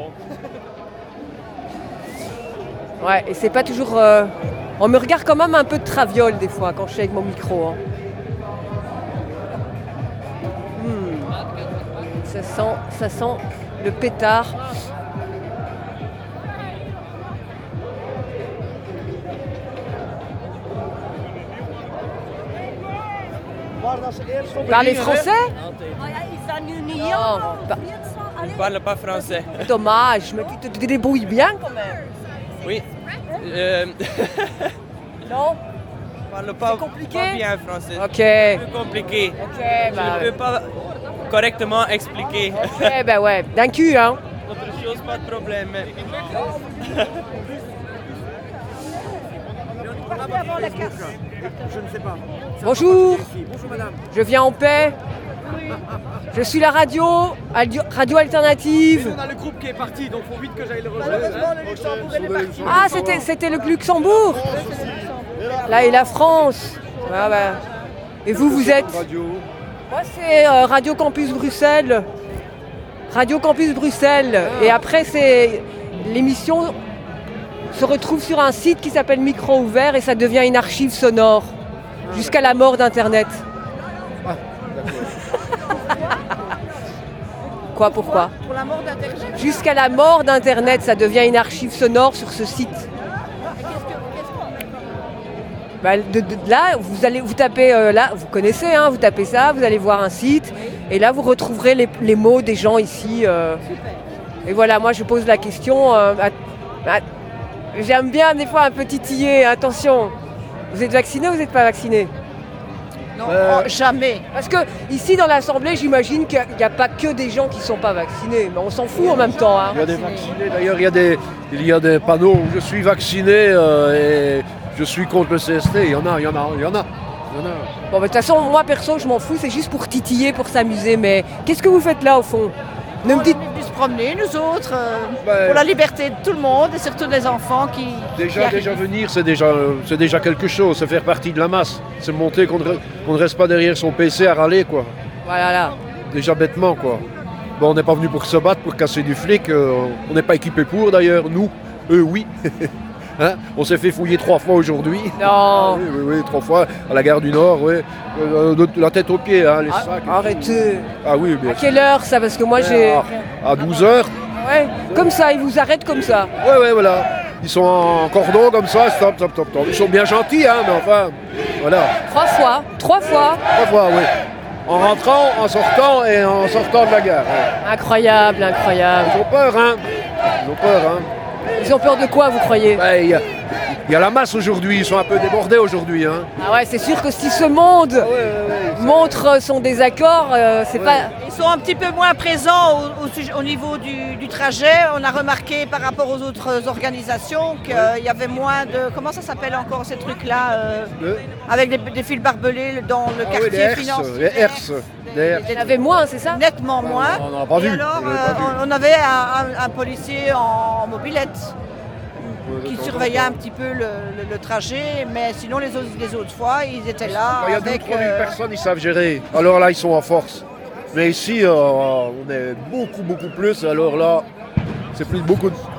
Speaker 2: Ouais, et c'est pas toujours... On me regarde quand même un peu de traviole des fois quand je suis avec mon micro. Hein. Ça sent le pétard. Vous parlez français? Non,
Speaker 15: Je ne parle pas français.
Speaker 2: dommage, mais tu te débrouilles bien quand même.
Speaker 15: Oui.
Speaker 2: Non?
Speaker 15: Je ne parle pas bien français.
Speaker 2: Ok.
Speaker 15: C'est plus compliqué.
Speaker 2: Ok,
Speaker 15: Je ne peux pas correctement expliquer.
Speaker 2: Ok, ben ouais, d'un cul, hein.
Speaker 15: Autre chose, pas de problème.
Speaker 16: Je ne sais pas.
Speaker 2: Bonjour.
Speaker 16: Bonjour madame.
Speaker 2: Je viens en paix. Je suis la radio alternative.
Speaker 16: On a le groupe qui est parti, donc il faut vite que j'aille le rejoindre.
Speaker 2: Ah, c'était le Luxembourg. Là et la France. Ah, bah. Et vous êtes? Moi, c'est Radio Campus Bruxelles. Radio Campus Bruxelles. Et après, l'émission se retrouve sur un site qui s'appelle Micro Ouvert et ça devient une archive sonore jusqu'à la mort d'Internet. Quoi, pourquoi?
Speaker 12: Pour la mort d'Internet.
Speaker 2: Jusqu'à la mort d'Internet, ça devient une archive sonore sur ce site. Bah, là, vous tapez, là, vous connaissez, hein, vous tapez ça, vous allez voir un site, et là, vous retrouverez les mots des gens ici. Et voilà, moi, je pose la question. J'aime bien des fois un peu titiller, attention. Vous êtes vacciné ou vous n'êtes pas vacciné?
Speaker 12: Non, jamais.
Speaker 2: Parce que ici dans l'Assemblée, j'imagine qu'il n'y a pas que des gens qui ne sont pas vaccinés, mais on s'en fout en même temps. Hein.
Speaker 17: Il y a des vaccinés, d'ailleurs il y a des panneaux où je suis vacciné et je suis contre le CST, il y en a.
Speaker 2: Bon, de toute façon, moi perso, je m'en fous, c'est juste pour titiller, pour s'amuser, mais qu'est-ce que vous faites là au fond? Ne me dites...
Speaker 12: On est venus se promener, nous autres, pour la liberté de tout le monde, et surtout des enfants qui...
Speaker 17: Déjà venir, c'est déjà quelque chose, c'est faire partie de la masse. C'est monter qu'on ne reste pas derrière son PC à râler, quoi.
Speaker 2: Voilà, là.
Speaker 17: Déjà bêtement, quoi. Bon, on n'est pas venu pour se battre, pour casser du flic, on n'est pas équipés pour, d'ailleurs, nous. Eux, oui. Hein, on s'est fait fouiller 3 fois aujourd'hui.
Speaker 2: Non.
Speaker 17: Oui, 3 fois, à la gare du Nord, oui. La tête aux pieds, hein, les sacs.
Speaker 2: Arrêtez.
Speaker 17: Ah oui, bien.
Speaker 2: À quelle heure ça? Parce que moi j'ai...
Speaker 17: À 12h.
Speaker 2: Ouais, comme ça, ils vous arrêtent comme ça.
Speaker 17: Ouais, voilà. Ils sont en cordon comme ça, stop. Ils sont bien gentils, hein, mais enfin, voilà.
Speaker 2: 3 fois.
Speaker 17: 3 fois, oui. En rentrant, en sortant et en sortant de la gare. Ouais.
Speaker 2: Incroyable.
Speaker 17: Ils ont peur, hein.
Speaker 2: Ils ont peur de quoi, vous croyez?
Speaker 17: Il y a la masse aujourd'hui, ils sont un peu débordés aujourd'hui. Hein.
Speaker 2: Ah ouais, c'est sûr que si ce monde montre son désaccord, c'est pas...
Speaker 12: Ils sont un petit peu moins présents au niveau du trajet. On a remarqué par rapport aux autres organisations qu'il y avait moins de... Comment ça s'appelle encore ces trucs-là avec des fils barbelés dans le quartier financier.
Speaker 17: Les herses.
Speaker 2: Il y en avait moins, c'est ça?
Speaker 12: Nettement moins.
Speaker 17: On n'en a pas vu.
Speaker 12: Alors, on avait un policier en mobilette qui surveillait un petit peu le trajet, mais sinon les autres fois, ils étaient là.
Speaker 17: Il y a 2 ou 3 000 personnes, ils savent gérer. Alors là, ils sont en force. Mais ici, on est beaucoup plus. Alors là, c'est plus beaucoup.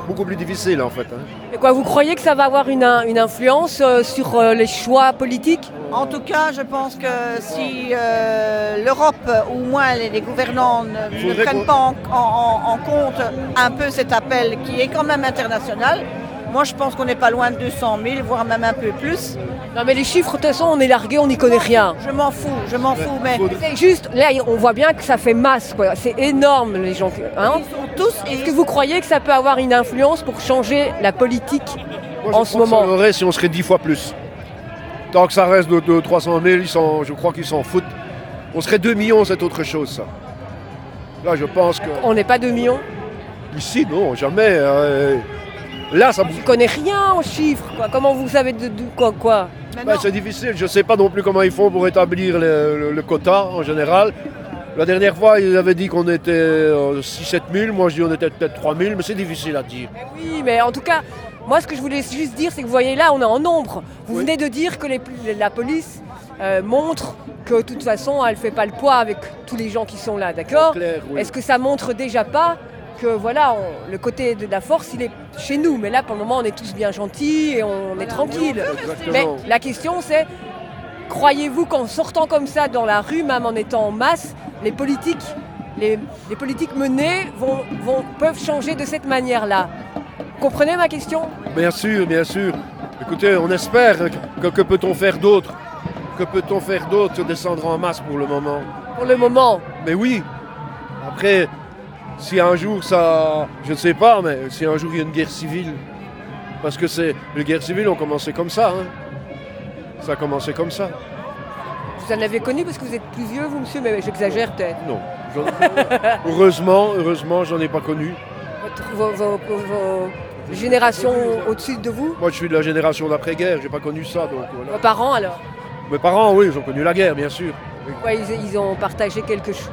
Speaker 17: beaucoup plus difficile en fait.
Speaker 2: Et quoi, vous croyez que ça va avoir une influence sur les choix politiques ?
Speaker 11: En tout cas, je pense que si l'Europe, ou au moins les gouvernants, ne prennent pas en compte un peu cet appel qui est quand même international, moi je pense qu'on n'est pas loin de 200 000, voire même un peu plus.
Speaker 2: Non mais les chiffres, de toute façon, on est largué, on n'y connaît rien.
Speaker 11: Je m'en fous, mais...
Speaker 2: C'est juste, là, on voit bien que ça fait masse, quoi. C'est énorme, les gens. Hein.
Speaker 11: Ils sont tous...
Speaker 2: Est-ce que vous croyez que ça peut avoir une influence pour changer la politique en ce moment ?
Speaker 17: Ça l'aurait si on serait 10 fois plus. Tant que ça reste de 300 000, je crois qu'ils s'en foutent. On serait 2 millions, c'est autre chose, ça. Là, je pense que...
Speaker 2: On n'est pas 2 millions ?
Speaker 17: Ici, non, jamais. Là, ça...
Speaker 2: Je ne connais rien en chiffres, quoi. Comment vous savez de quoi
Speaker 17: C'est difficile, je ne sais pas non plus comment ils font pour établir le quota en général. La dernière fois, ils avaient dit qu'on était 6-7 000, moi je dis on était peut-être 3 000, mais c'est difficile à dire.
Speaker 2: Oui, mais en tout cas, moi ce que je voulais juste dire, c'est que vous voyez là, on est en nombre. Vous venez de dire que la police montre que de toute façon, elle ne fait pas le poids avec tous les gens qui sont là, d'accord ?
Speaker 17: Oui.
Speaker 2: Est-ce que ça montre déjà pas que voilà, le côté de la force, il est chez nous. Mais là, pour le moment, on est tous bien gentils et on est tranquille. Mais la question, c'est, croyez-vous qu'en sortant comme ça dans la rue, même en étant en masse, les politiques menées peuvent changer de cette manière-là ? Vous comprenez ma question ?
Speaker 17: Bien sûr, bien sûr. Écoutez, on espère que peut-on faire d'autre ? Que peut-on faire d'autre que descendre en masse pour le moment ?
Speaker 2: Pour le moment ?
Speaker 17: Mais oui. Après... Si un jour ça, je ne sais pas, mais si un jour il y a une guerre civile, parce que les guerres civiles ont commencé comme ça, ça a commencé comme ça.
Speaker 2: Vous en avez connu parce que vous êtes plus vieux, vous monsieur, mais j'exagère peut-être.
Speaker 17: Non, heureusement, j'en ai pas connu.
Speaker 2: Vos générations au-dessus de vous ?
Speaker 17: Moi je suis de la génération d'après-guerre, j'ai pas connu ça. Donc, voilà.
Speaker 2: Vos parents alors ?
Speaker 17: Mes parents, oui, ils ont connu la guerre, bien sûr. Oui.
Speaker 2: Ouais, ils ont partagé quelque chose.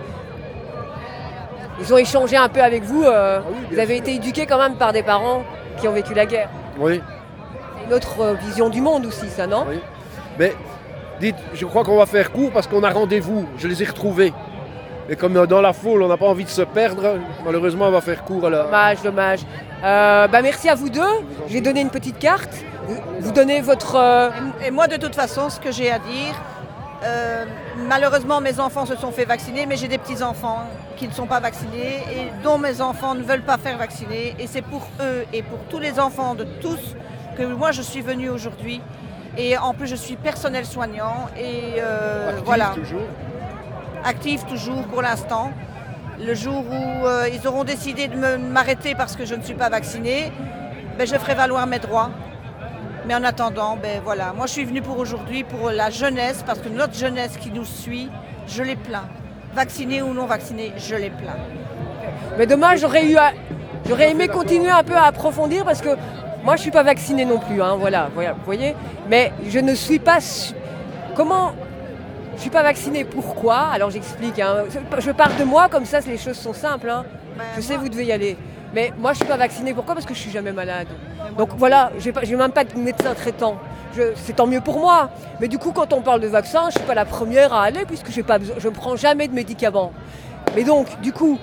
Speaker 2: Ils ont échangé un peu avec vous. Vous avez été éduqués quand même par des parents qui ont vécu la guerre.
Speaker 17: Oui.
Speaker 2: C'est une autre vision du monde aussi, ça, non ?
Speaker 17: Oui. Mais dites, je crois qu'on va faire court parce qu'on a rendez-vous. Je les ai retrouvés. Et comme dans la foule, on n'a pas envie de se perdre, malheureusement, on va faire court.
Speaker 2: Dommage. Merci à vous deux. Je vais donner une petite carte. Vous donnez votre...
Speaker 11: Et moi, de toute façon, ce que j'ai à dire... malheureusement, mes enfants se sont fait vacciner, mais j'ai des petits-enfants qui ne sont pas vaccinés et dont mes enfants ne veulent pas faire vacciner. Et c'est pour eux et pour tous les enfants de tous que moi je suis venue aujourd'hui. Et en plus, je suis personnel soignant et voilà.
Speaker 17: Toujours.
Speaker 11: Active toujours pour l'instant. Le jour où ils auront décidé de m'arrêter parce que je ne suis pas vaccinée, je ferai valoir mes droits. Mais en attendant, voilà, moi je suis venue pour aujourd'hui, pour la jeunesse, parce que notre jeunesse qui nous suit, je les plains. Vaccinés ou non vaccinés, je les plains.
Speaker 2: Mais dommage, j'aurais aimé continuer un peu à approfondir, parce que moi je ne suis pas vaccinée non plus, voilà, vous voyez. Mais je ne suis pas... Comment... Je ne suis pas vaccinée, pourquoi ? Alors j'explique, je parle de moi, comme ça les choses sont simples. Je sais, vous devez y aller. Mais moi, je ne suis pas vaccinée. Pourquoi ? Parce que je ne suis jamais malade. Donc voilà, je n'ai même pas de médecin traitant. C'est tant mieux pour moi. Mais du coup, quand on parle de vaccin, je ne suis pas la première à aller puisque je ne prends jamais de médicaments. Mais donc, du coup,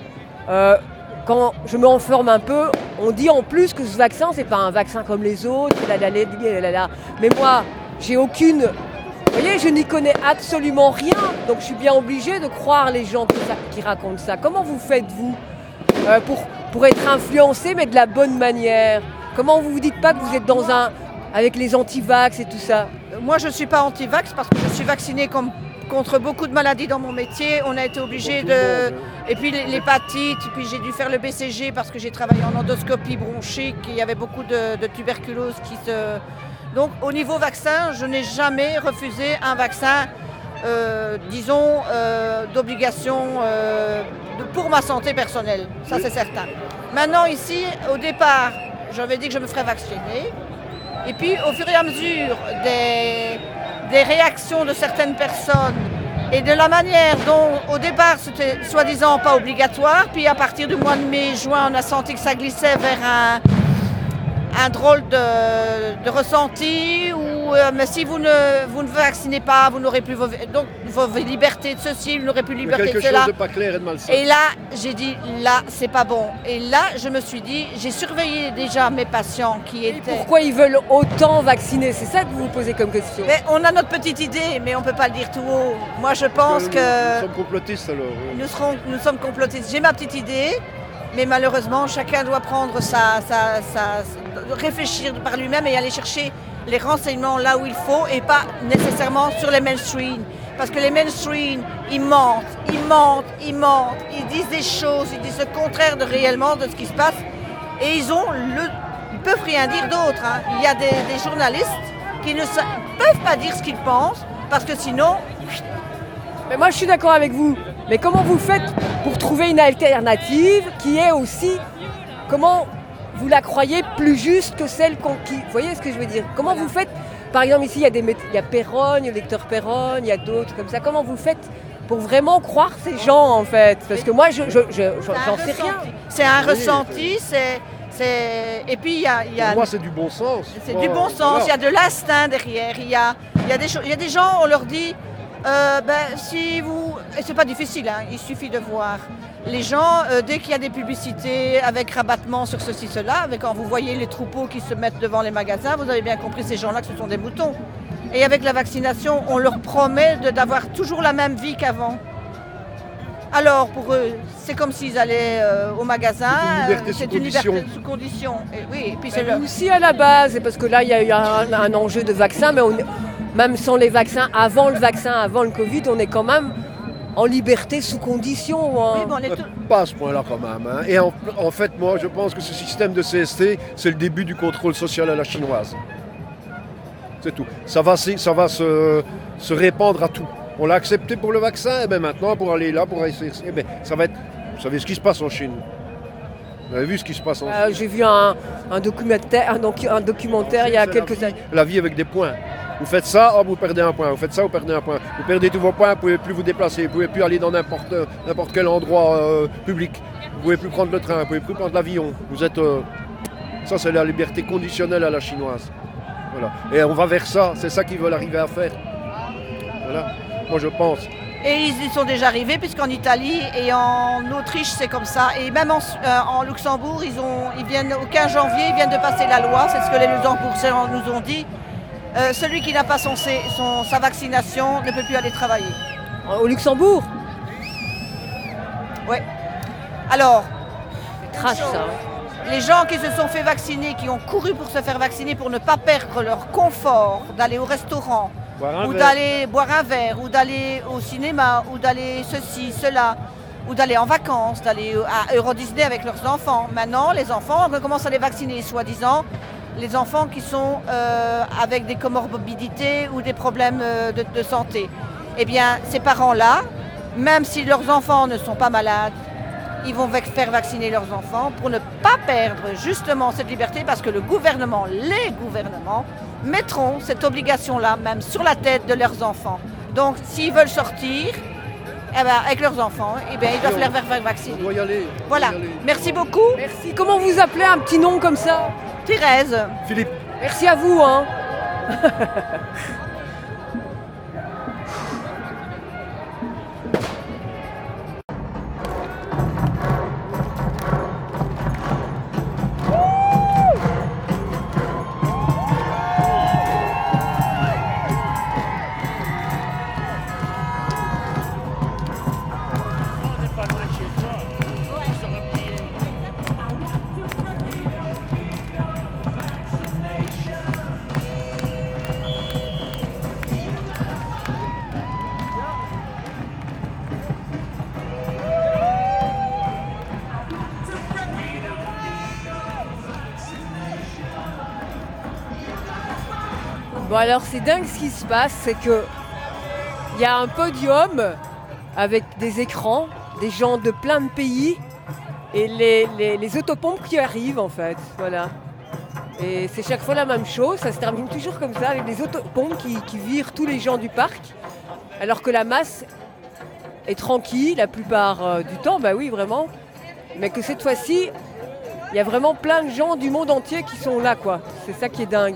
Speaker 2: quand je me renferme un peu, on dit en plus que ce vaccin, ce n'est pas un vaccin comme les autres. Mais moi, j'ai aucune... Vous voyez, je n'y connais absolument rien. Donc je suis bien obligée de croire les gens qui racontent ça. Comment vous faites, vous, pour être influencé, mais de la bonne manière? Comment vous vous dites pas que vous êtes avec les anti-vax et tout ça?
Speaker 11: Moi, je ne suis pas anti-vax parce que je suis vaccinée contre beaucoup de maladies dans mon métier. On a été obligé de... Et puis l'hépatite, puis j'ai dû faire le BCG parce que j'ai travaillé en endoscopie bronchique. Il y avait beaucoup de tuberculose qui se... Donc, au niveau vaccin, je n'ai jamais refusé un vaccin, d'obligation pour ma santé personnelle. Ça, c'est certain. Maintenant, ici, au départ, j'avais dit que je me ferais vacciner. Et puis, au fur et à mesure des réactions de certaines personnes et de la manière dont, au départ, c'était soi-disant pas obligatoire, puis à partir du mois de mai, juin, on a senti que ça glissait vers un drôle de ressenti où mais si vous ne vaccinez pas, vous n'aurez plus vos libertés de ceci, vous n'aurez plus
Speaker 17: Il y a
Speaker 11: liberté de
Speaker 17: quelque
Speaker 11: cela.
Speaker 17: chose de pas clair et de malsain.
Speaker 11: Et là, j'ai dit, là, c'est pas bon. Et là, je me suis dit, j'ai surveillé déjà mes patients qui étaient...
Speaker 2: Pourquoi ils veulent autant vacciner? C'est ça que vous vous posez comme question.
Speaker 11: Mais on a notre petite idée, mais on ne peut pas le dire tout haut. Moi, je pense que...
Speaker 17: Nous sommes complotistes alors. Oui.
Speaker 11: Nous sommes complotistes. J'ai ma petite idée, mais malheureusement, chacun doit prendre réfléchir par lui-même et aller chercher les renseignements là où il faut et pas nécessairement sur les mainstream. Parce que les mainstream, ils mentent, ils disent des choses, ils disent le contraire de réellement de ce qui se passe et ils peuvent rien dire d'autre. Hein. Il y a des journalistes qui ne peuvent pas dire ce qu'ils pensent parce que sinon...
Speaker 2: Mais moi je suis d'accord avec vous. Mais comment vous faites pour trouver une alternative qui est aussi... Comment vous la croyez plus juste que celle qui... Vous voyez ce que je veux dire? Comment vous faites... Par exemple ici il y a Perrogne, le lecteur Perrogne, il y a d'autres comme ça. Comment vous faites pour vraiment croire ces gens en fait? Parce que moi j'en sais rien.
Speaker 11: C'est un ressenti, et puis il y a...
Speaker 17: Pour moi c'est du bon sens.
Speaker 11: C'est du bon sens, il y a de l'instinct derrière. Il y a des gens, on leur dit... si vous... Et c'est pas difficile, hein, il suffit de voir. Les gens, dès qu'il y a des publicités avec rabattement sur ceci, cela, quand vous voyez les troupeaux qui se mettent devant les magasins, vous avez bien compris ces gens-là que ce sont des moutons. Et avec la vaccination, on leur promet d'avoir toujours la même vie qu'avant. Alors pour eux, c'est comme s'ils allaient au magasin.
Speaker 17: C'est une liberté
Speaker 11: sous condition. Et oui, et puis
Speaker 2: c'est aussi à la base, parce que là il y a eu un enjeu de vaccin, mais même sans les vaccins, avant le Covid, on est quand même en liberté sous condition. Hein.
Speaker 11: Oui,
Speaker 17: pas à ce point-là quand même. Hein. Et en fait, moi je pense que ce système de CST, c'est le début du contrôle social à la chinoise. C'est tout. Ça va se répandre à tout. On l'a accepté pour le vaccin, et bien maintenant pour aller là, pour essayer, ça va être... Vous savez ce qui se passe en Chine? Vous avez vu ce qui se passe en Chine?
Speaker 2: J'ai vu un documentaire il y a quelques années.
Speaker 17: La vie avec des points. Vous faites ça, vous perdez un point. Vous faites ça, vous perdez un point. Vous perdez tous vos points, vous ne pouvez plus vous déplacer. Vous ne pouvez plus aller dans n'importe quel endroit public. Vous ne pouvez plus prendre le train, vous ne pouvez plus prendre l'avion. Vous êtes... Ça, c'est la liberté conditionnelle à la chinoise. Voilà. Et on va vers ça. C'est ça qu'ils veulent arriver à faire. Voilà. Moi, je pense.
Speaker 11: Et ils y sont déjà arrivés, puisqu'en Italie et en Autriche, c'est comme ça. Et même en Luxembourg, ils viennent, au 15 janvier, ils viennent de passer la loi. C'est ce que les Luxembourgeois nous ont dit. Celui qui n'a pas sa vaccination ne peut plus aller travailler.
Speaker 2: Au Luxembourg?
Speaker 11: Oui. Alors,
Speaker 2: trash ça.
Speaker 11: Les gens qui se sont fait vacciner, qui ont couru pour se faire vacciner pour ne pas perdre leur confort d'aller au restaurant, ou d'aller boire un verre, ou d'aller au cinéma, ou d'aller ceci, cela, ou d'aller en vacances, d'aller à Euro Disney avec leurs enfants. Maintenant, les enfants, on commence à les vacciner, soi-disant, les enfants qui sont avec des comorbidités ou des problèmes de santé. Eh bien, ces parents-là, même si leurs enfants ne sont pas malades, ils vont faire vacciner leurs enfants pour ne pas perdre justement cette liberté, parce que les gouvernements mettront cette obligation-là même sur la tête de leurs enfants. Donc, s'ils veulent sortir avec leurs enfants, ils doivent les faire vacciner.
Speaker 17: On doit y aller.
Speaker 11: Voilà. Merci beaucoup.
Speaker 2: Merci. Comment vous appelez un petit nom comme ça?
Speaker 11: Thérèse.
Speaker 17: Philippe.
Speaker 2: Merci à vous. Hein. Bon alors c'est dingue ce qui se passe, c'est que il y a un podium avec des écrans, des gens de plein de pays et les autopompes qui arrivent en fait, voilà. Et c'est chaque fois la même chose, ça se termine toujours comme ça avec des autopompes qui virent tous les gens du parc, alors que la masse est tranquille la plupart du temps, bah oui vraiment, mais que cette fois-ci Il y a vraiment plein de gens du monde entier qui sont là, quoi. C'est ça qui est dingue.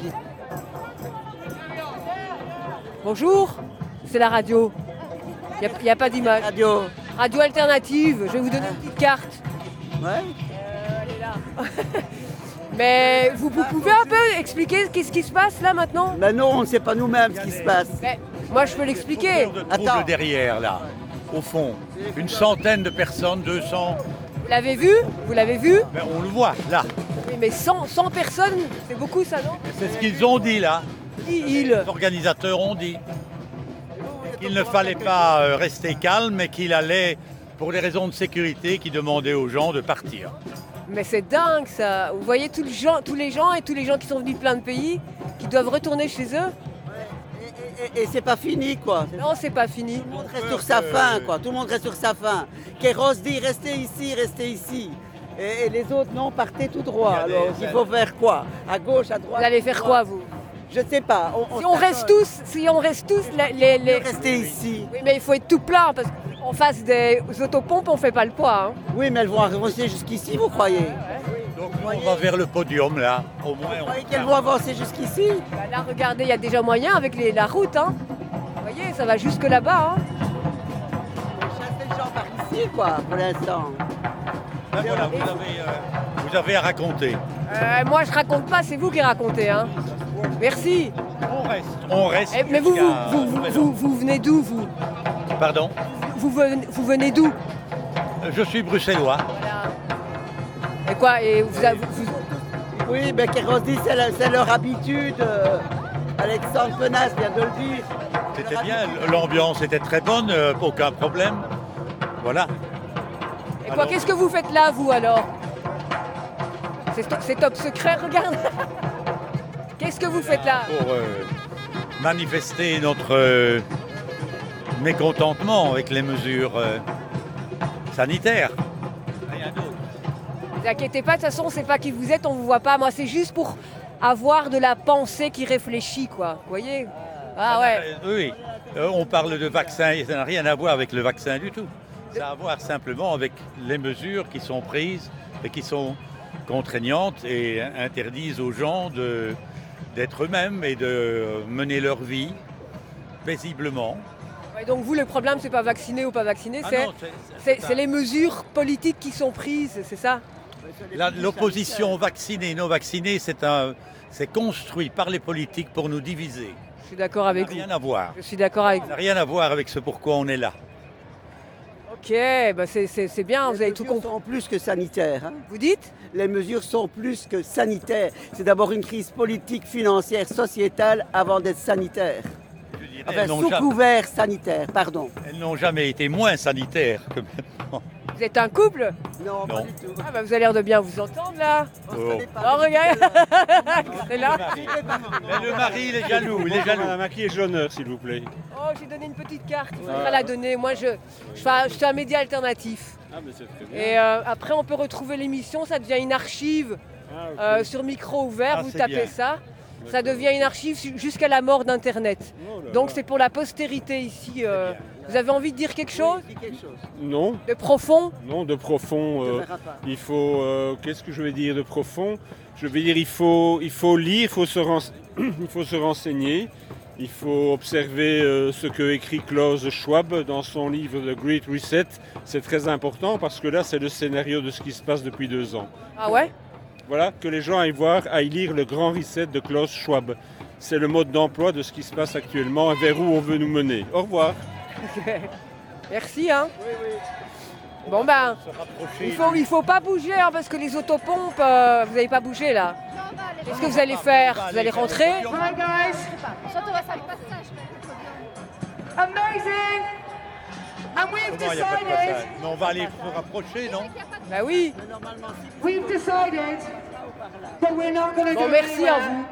Speaker 2: Bonjour, c'est la radio. Il n'y a pas d'image. Radio alternative, je vais vous donner une petite carte.
Speaker 18: Ouais.
Speaker 2: Elle est là. Mais vous pouvez un peu expliquer qu'est-ce qui se passe là maintenant?
Speaker 18: Ben non, on ne sait pas nous-mêmes ce qui se passe.
Speaker 2: Mais moi je peux l'expliquer.
Speaker 7: Trouble derrière là, au fond. Une centaine de personnes, 200.
Speaker 2: Vous l'avez vu? Vous l'avez vu?
Speaker 7: Ben, on le voit là.
Speaker 2: Oui, mais 100 personnes, c'est beaucoup ça, non?
Speaker 7: C'est ce qu'ils ont dit là.
Speaker 2: Les
Speaker 7: organisateurs ont dit qu'il ne fallait pas rester calme et qu'il allait, pour des raisons de sécurité, qui demandaient aux gens de partir.
Speaker 2: Mais c'est dingue ça. Vous voyez tous les gens et tous les gens qui sont venus de plein de pays, qui doivent retourner chez eux.
Speaker 18: Et c'est pas fini, quoi.
Speaker 2: Non, c'est pas fini.
Speaker 18: Tout le monde reste sur sa faim, quoi. Tout le monde reste sur sa faim. Kéros dit restez ici, restez ici. Et les autres, non, partez tout droit. Alors, il faut faire quoi? À gauche, à droite?
Speaker 2: Vous allez faire quoi, vous?
Speaker 18: Je sais pas.
Speaker 2: Si on reste tous, les...
Speaker 18: Restez ici.
Speaker 2: Oui, mais il faut être tout plein, parce qu'en face des autopompes, on fait pas le poids. Hein.
Speaker 18: Oui, mais elles vont avancer jusqu'ici, vous croyez?
Speaker 7: Donc on va vers le podium, là. Au moins,
Speaker 18: vous croyez qu'elles vont avancer jusqu'ici?
Speaker 2: Bah là, regardez, il y a déjà moyen avec la route. Hein. Vous voyez, ça va jusque là-bas. Hein.
Speaker 18: Chasser les gens par ici, quoi, pour l'instant.
Speaker 7: Ben voilà, vous avez à raconter.
Speaker 2: Moi, je raconte pas, c'est vous qui racontez. Hein. Merci.
Speaker 7: On reste.
Speaker 2: Mais vous venez d'où, vous?
Speaker 7: Pardon?
Speaker 2: Vous venez d'où?
Speaker 7: Je suis bruxellois.
Speaker 2: Voilà. Et quoi? Et
Speaker 18: Oui, mais Kéros dit c'est leur habitude. Alexandre Penas vient de le dire.
Speaker 7: C'était bien, l'ambiance était très bonne, aucun problème. Voilà.
Speaker 2: Et quoi, qu'est-ce que vous faites là, vous, alors? C'est top secret, regarde. Qu'est-ce que vous faites là?
Speaker 7: Pour manifester notre mécontentement avec les mesures sanitaires. Rien d'autre.
Speaker 2: Ne vous inquiétez pas, de toute façon, c'est pas qui vous êtes, on vous voit pas. Moi, c'est juste pour avoir de la pensée qui réfléchit, quoi. Vous voyez? Ah ouais.
Speaker 7: Oui, on parle de vaccin, ça n'a rien à voir avec le vaccin du tout. Ça a à voir simplement avec les mesures qui sont prises et qui sont contraignantes et interdisent aux gens d'être eux-mêmes et de mener leur vie paisiblement.
Speaker 2: Ouais, donc vous, le problème, c'est pas vacciné ou pas vacciné, c'est les mesures politiques qui sont prises, c'est ça?
Speaker 7: L'opposition vaccinée, non vaccinée, c'est construit par les politiques pour nous diviser.
Speaker 2: Je suis d'accord avec vous.
Speaker 7: Ça n'a rien à voir.
Speaker 2: Je suis d'accord avec vous.
Speaker 7: Ça n'a rien à voir avec ce pourquoi on est là.
Speaker 2: Ok, bah c'est bien, vous avez tout compris.
Speaker 18: Les mesures sont plus que sanitaires. Hein.
Speaker 2: Vous dites?
Speaker 18: Les mesures sont plus que sanitaires. C'est d'abord une crise politique, financière, sociétale avant d'être sanitaire. Enfin, sous couvert sanitaire, pardon.
Speaker 7: Elles n'ont jamais été moins sanitaires que maintenant.
Speaker 2: Vous êtes un couple?
Speaker 18: Non, pas du tout.
Speaker 2: Ah bah vous avez l'air de bien vous entendre là.
Speaker 7: Oh,
Speaker 2: regarde. C'est là.
Speaker 7: Mais le mari, il est jaloux, il est jaloux.
Speaker 13: Madame, à qui ai-je l'honneur, s'il vous plaît?
Speaker 2: Oh, j'ai donné une petite carte, il faudra la donner. Moi, je suis un média alternatif.
Speaker 13: Ah, mais c'est très bien.
Speaker 2: Et après, on peut retrouver l'émission, ça devient une archive sur micro ouvert, vous tapez
Speaker 13: bien.
Speaker 2: ça. Ça devient une archive jusqu'à la mort d'Internet. Donc c'est pour la postérité ici. Vous avez envie de dire quelque chose?
Speaker 13: Non.
Speaker 2: De profond?
Speaker 13: Non, de profond. Il faut. Qu'est-ce que je vais dire de profond? Je vais dire il faut lire, il faut se renseigner. Il faut observer ce que écrit Klaus Schwab dans son livre The Great Reset. C'est très important parce que là, c'est le scénario de ce qui se passe depuis 2 ans.
Speaker 2: Ah ouais?
Speaker 13: Voilà, que les gens aillent lire le grand reset de Klaus Schwab. C'est le mode d'emploi de ce qui se passe actuellement et vers où on veut nous mener. Au revoir.
Speaker 2: Merci. Hein. Bon ben, il faut pas bouger hein, parce que les autopompes, vous n'allez pas bouger là. Qu'est-ce que vous allez faire? Vous allez rentrer?
Speaker 19: Hi guys. Amazing. And we've decided.
Speaker 7: Mais on va aller se rapprocher, non?
Speaker 2: Bah oui.
Speaker 19: We've decided that we're not going to go
Speaker 2: merci à vous.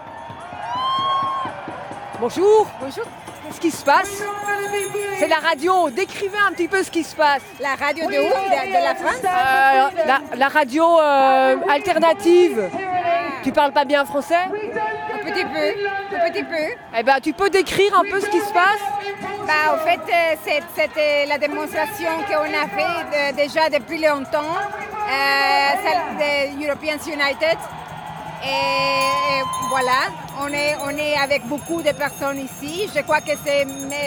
Speaker 2: Bonjour.
Speaker 20: Bonjour.
Speaker 2: Qu'est-ce qui se passe? C'est la radio. Décrivez un petit peu ce qui se passe.
Speaker 20: La radio de où? De la France?
Speaker 2: La radio alternative. Tu parles pas bien français?
Speaker 20: Un petit peu.
Speaker 2: Eh ben, tu peux décrire un peu ce qui se passe?
Speaker 20: Bah, en fait, c'était la démonstration qu'on a fait déjà depuis longtemps. The European United. Et voilà, on est avec beaucoup de personnes ici. Je crois que c'est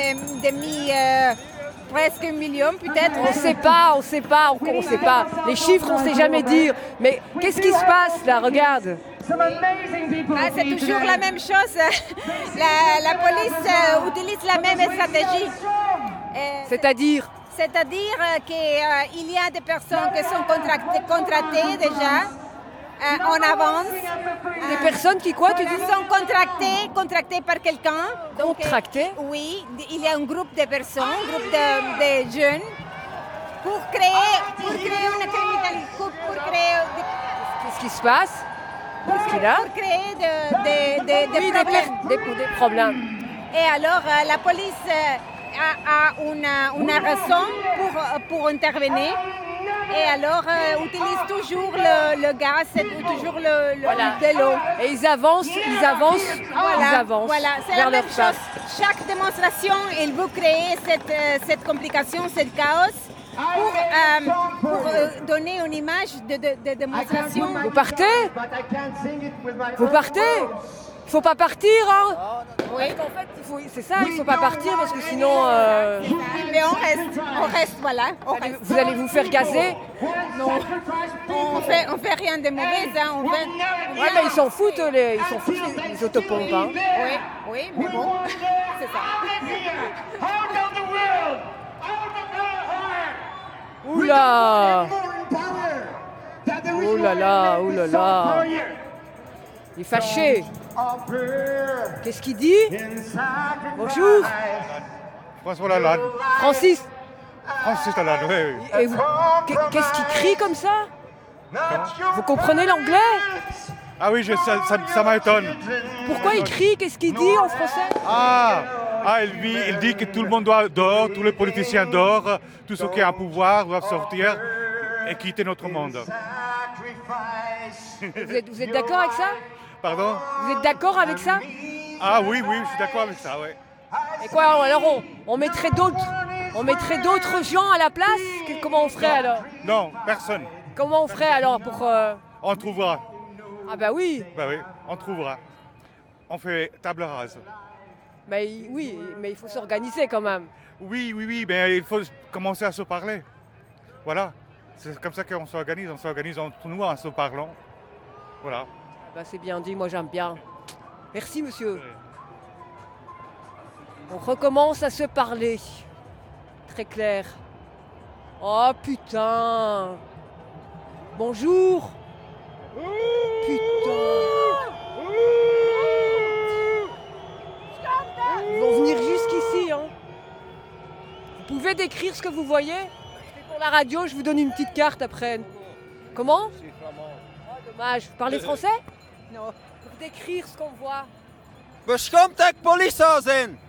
Speaker 20: presque 1 million peut-être.
Speaker 2: On sait pas. Les chiffres, on sait jamais dire. Mais qu'est-ce qui se passe là? Regarde.
Speaker 20: C'est toujours la même chose. La police utilise la même stratégie.
Speaker 2: C'est-à-dire
Speaker 20: qu'il y a des personnes qui sont contractées déjà en avance.
Speaker 2: Des personnes qui quoi, tu dis?
Speaker 20: Sont contractées par quelqu'un.
Speaker 2: Contractées?
Speaker 20: Oui, il y a un groupe de personnes, un groupe de jeunes pour créer une criminalité.
Speaker 2: Qu'est-ce qui se passe? Qu'est-ce qu'il a?
Speaker 20: Pour créer des
Speaker 2: problèmes.
Speaker 20: Et alors, la police a une raison pour intervenir. Et alors, utilise toujours le gaz, toujours de l'eau.
Speaker 2: Et ils avancent
Speaker 20: Voilà, c'est la même chose. Chaque démonstration, il veut créer cette complication, ce chaos, pour donner une image de démonstration.
Speaker 2: Vous partez? Il faut pas partir, hein?
Speaker 20: Oui.
Speaker 2: Parce qu'en fait, c'est ça, il faut pas partir parce que sinon...
Speaker 20: Mais on reste, voilà.
Speaker 2: Vous allez vous faire gazer?
Speaker 20: Non, on fait rien de mauvais, hein.
Speaker 2: Ouais, mais ils s'en foutent, les autopompes, hein.
Speaker 20: Oui, mais bon, c'est ça.
Speaker 2: Oula! Oh là là! Il est fâché. Qu'est-ce qu'il dit? Bonjour.
Speaker 21: François Hollande.
Speaker 2: Francis
Speaker 21: Hollande, oui.
Speaker 2: Et qu'est-ce qu'il crie comme ça? Vous comprenez l'anglais?
Speaker 21: Ah oui, ça m'étonne.
Speaker 2: Pourquoi il crie? Qu'est-ce qu'il dit en français?
Speaker 21: Il dit que tout le monde doit dehors, tous les politiciens dehors, tous ceux qui ont un pouvoir doivent sortir et quitter notre monde.
Speaker 2: Vous êtes d'accord avec ça?
Speaker 21: Pardon?
Speaker 2: Vous êtes d'accord avec ça?
Speaker 21: Ah oui, je suis d'accord avec ça, oui.
Speaker 2: Et quoi, alors on mettrait d'autres gens à la place? Comment on ferait alors?
Speaker 21: Non, personne.
Speaker 2: Comment on ferait alors pour...
Speaker 21: On trouvera.
Speaker 2: Ah bah oui.
Speaker 21: On trouvera. On fait table rase.
Speaker 2: Oui, mais il faut s'organiser quand même.
Speaker 21: Oui, mais il faut commencer à se parler. Voilà. C'est comme ça qu'on s'organise. On s'organise entre nous en se parlant. Voilà.
Speaker 2: C'est bien dit, moi j'aime bien. Merci monsieur. On recommence à se parler. Très clair. Oh putain. Bonjour. Putain. Ils vont venir jusqu'ici, hein. Vous pouvez décrire ce que vous voyez? C'est pour la radio, je vous donne une petite carte après. Comment?
Speaker 21: C'est flamand.
Speaker 2: Oh, dommage. Vous parlez français? Non. Pour décrire ce qu'on voit.
Speaker 15: Was kommt der Polizei an?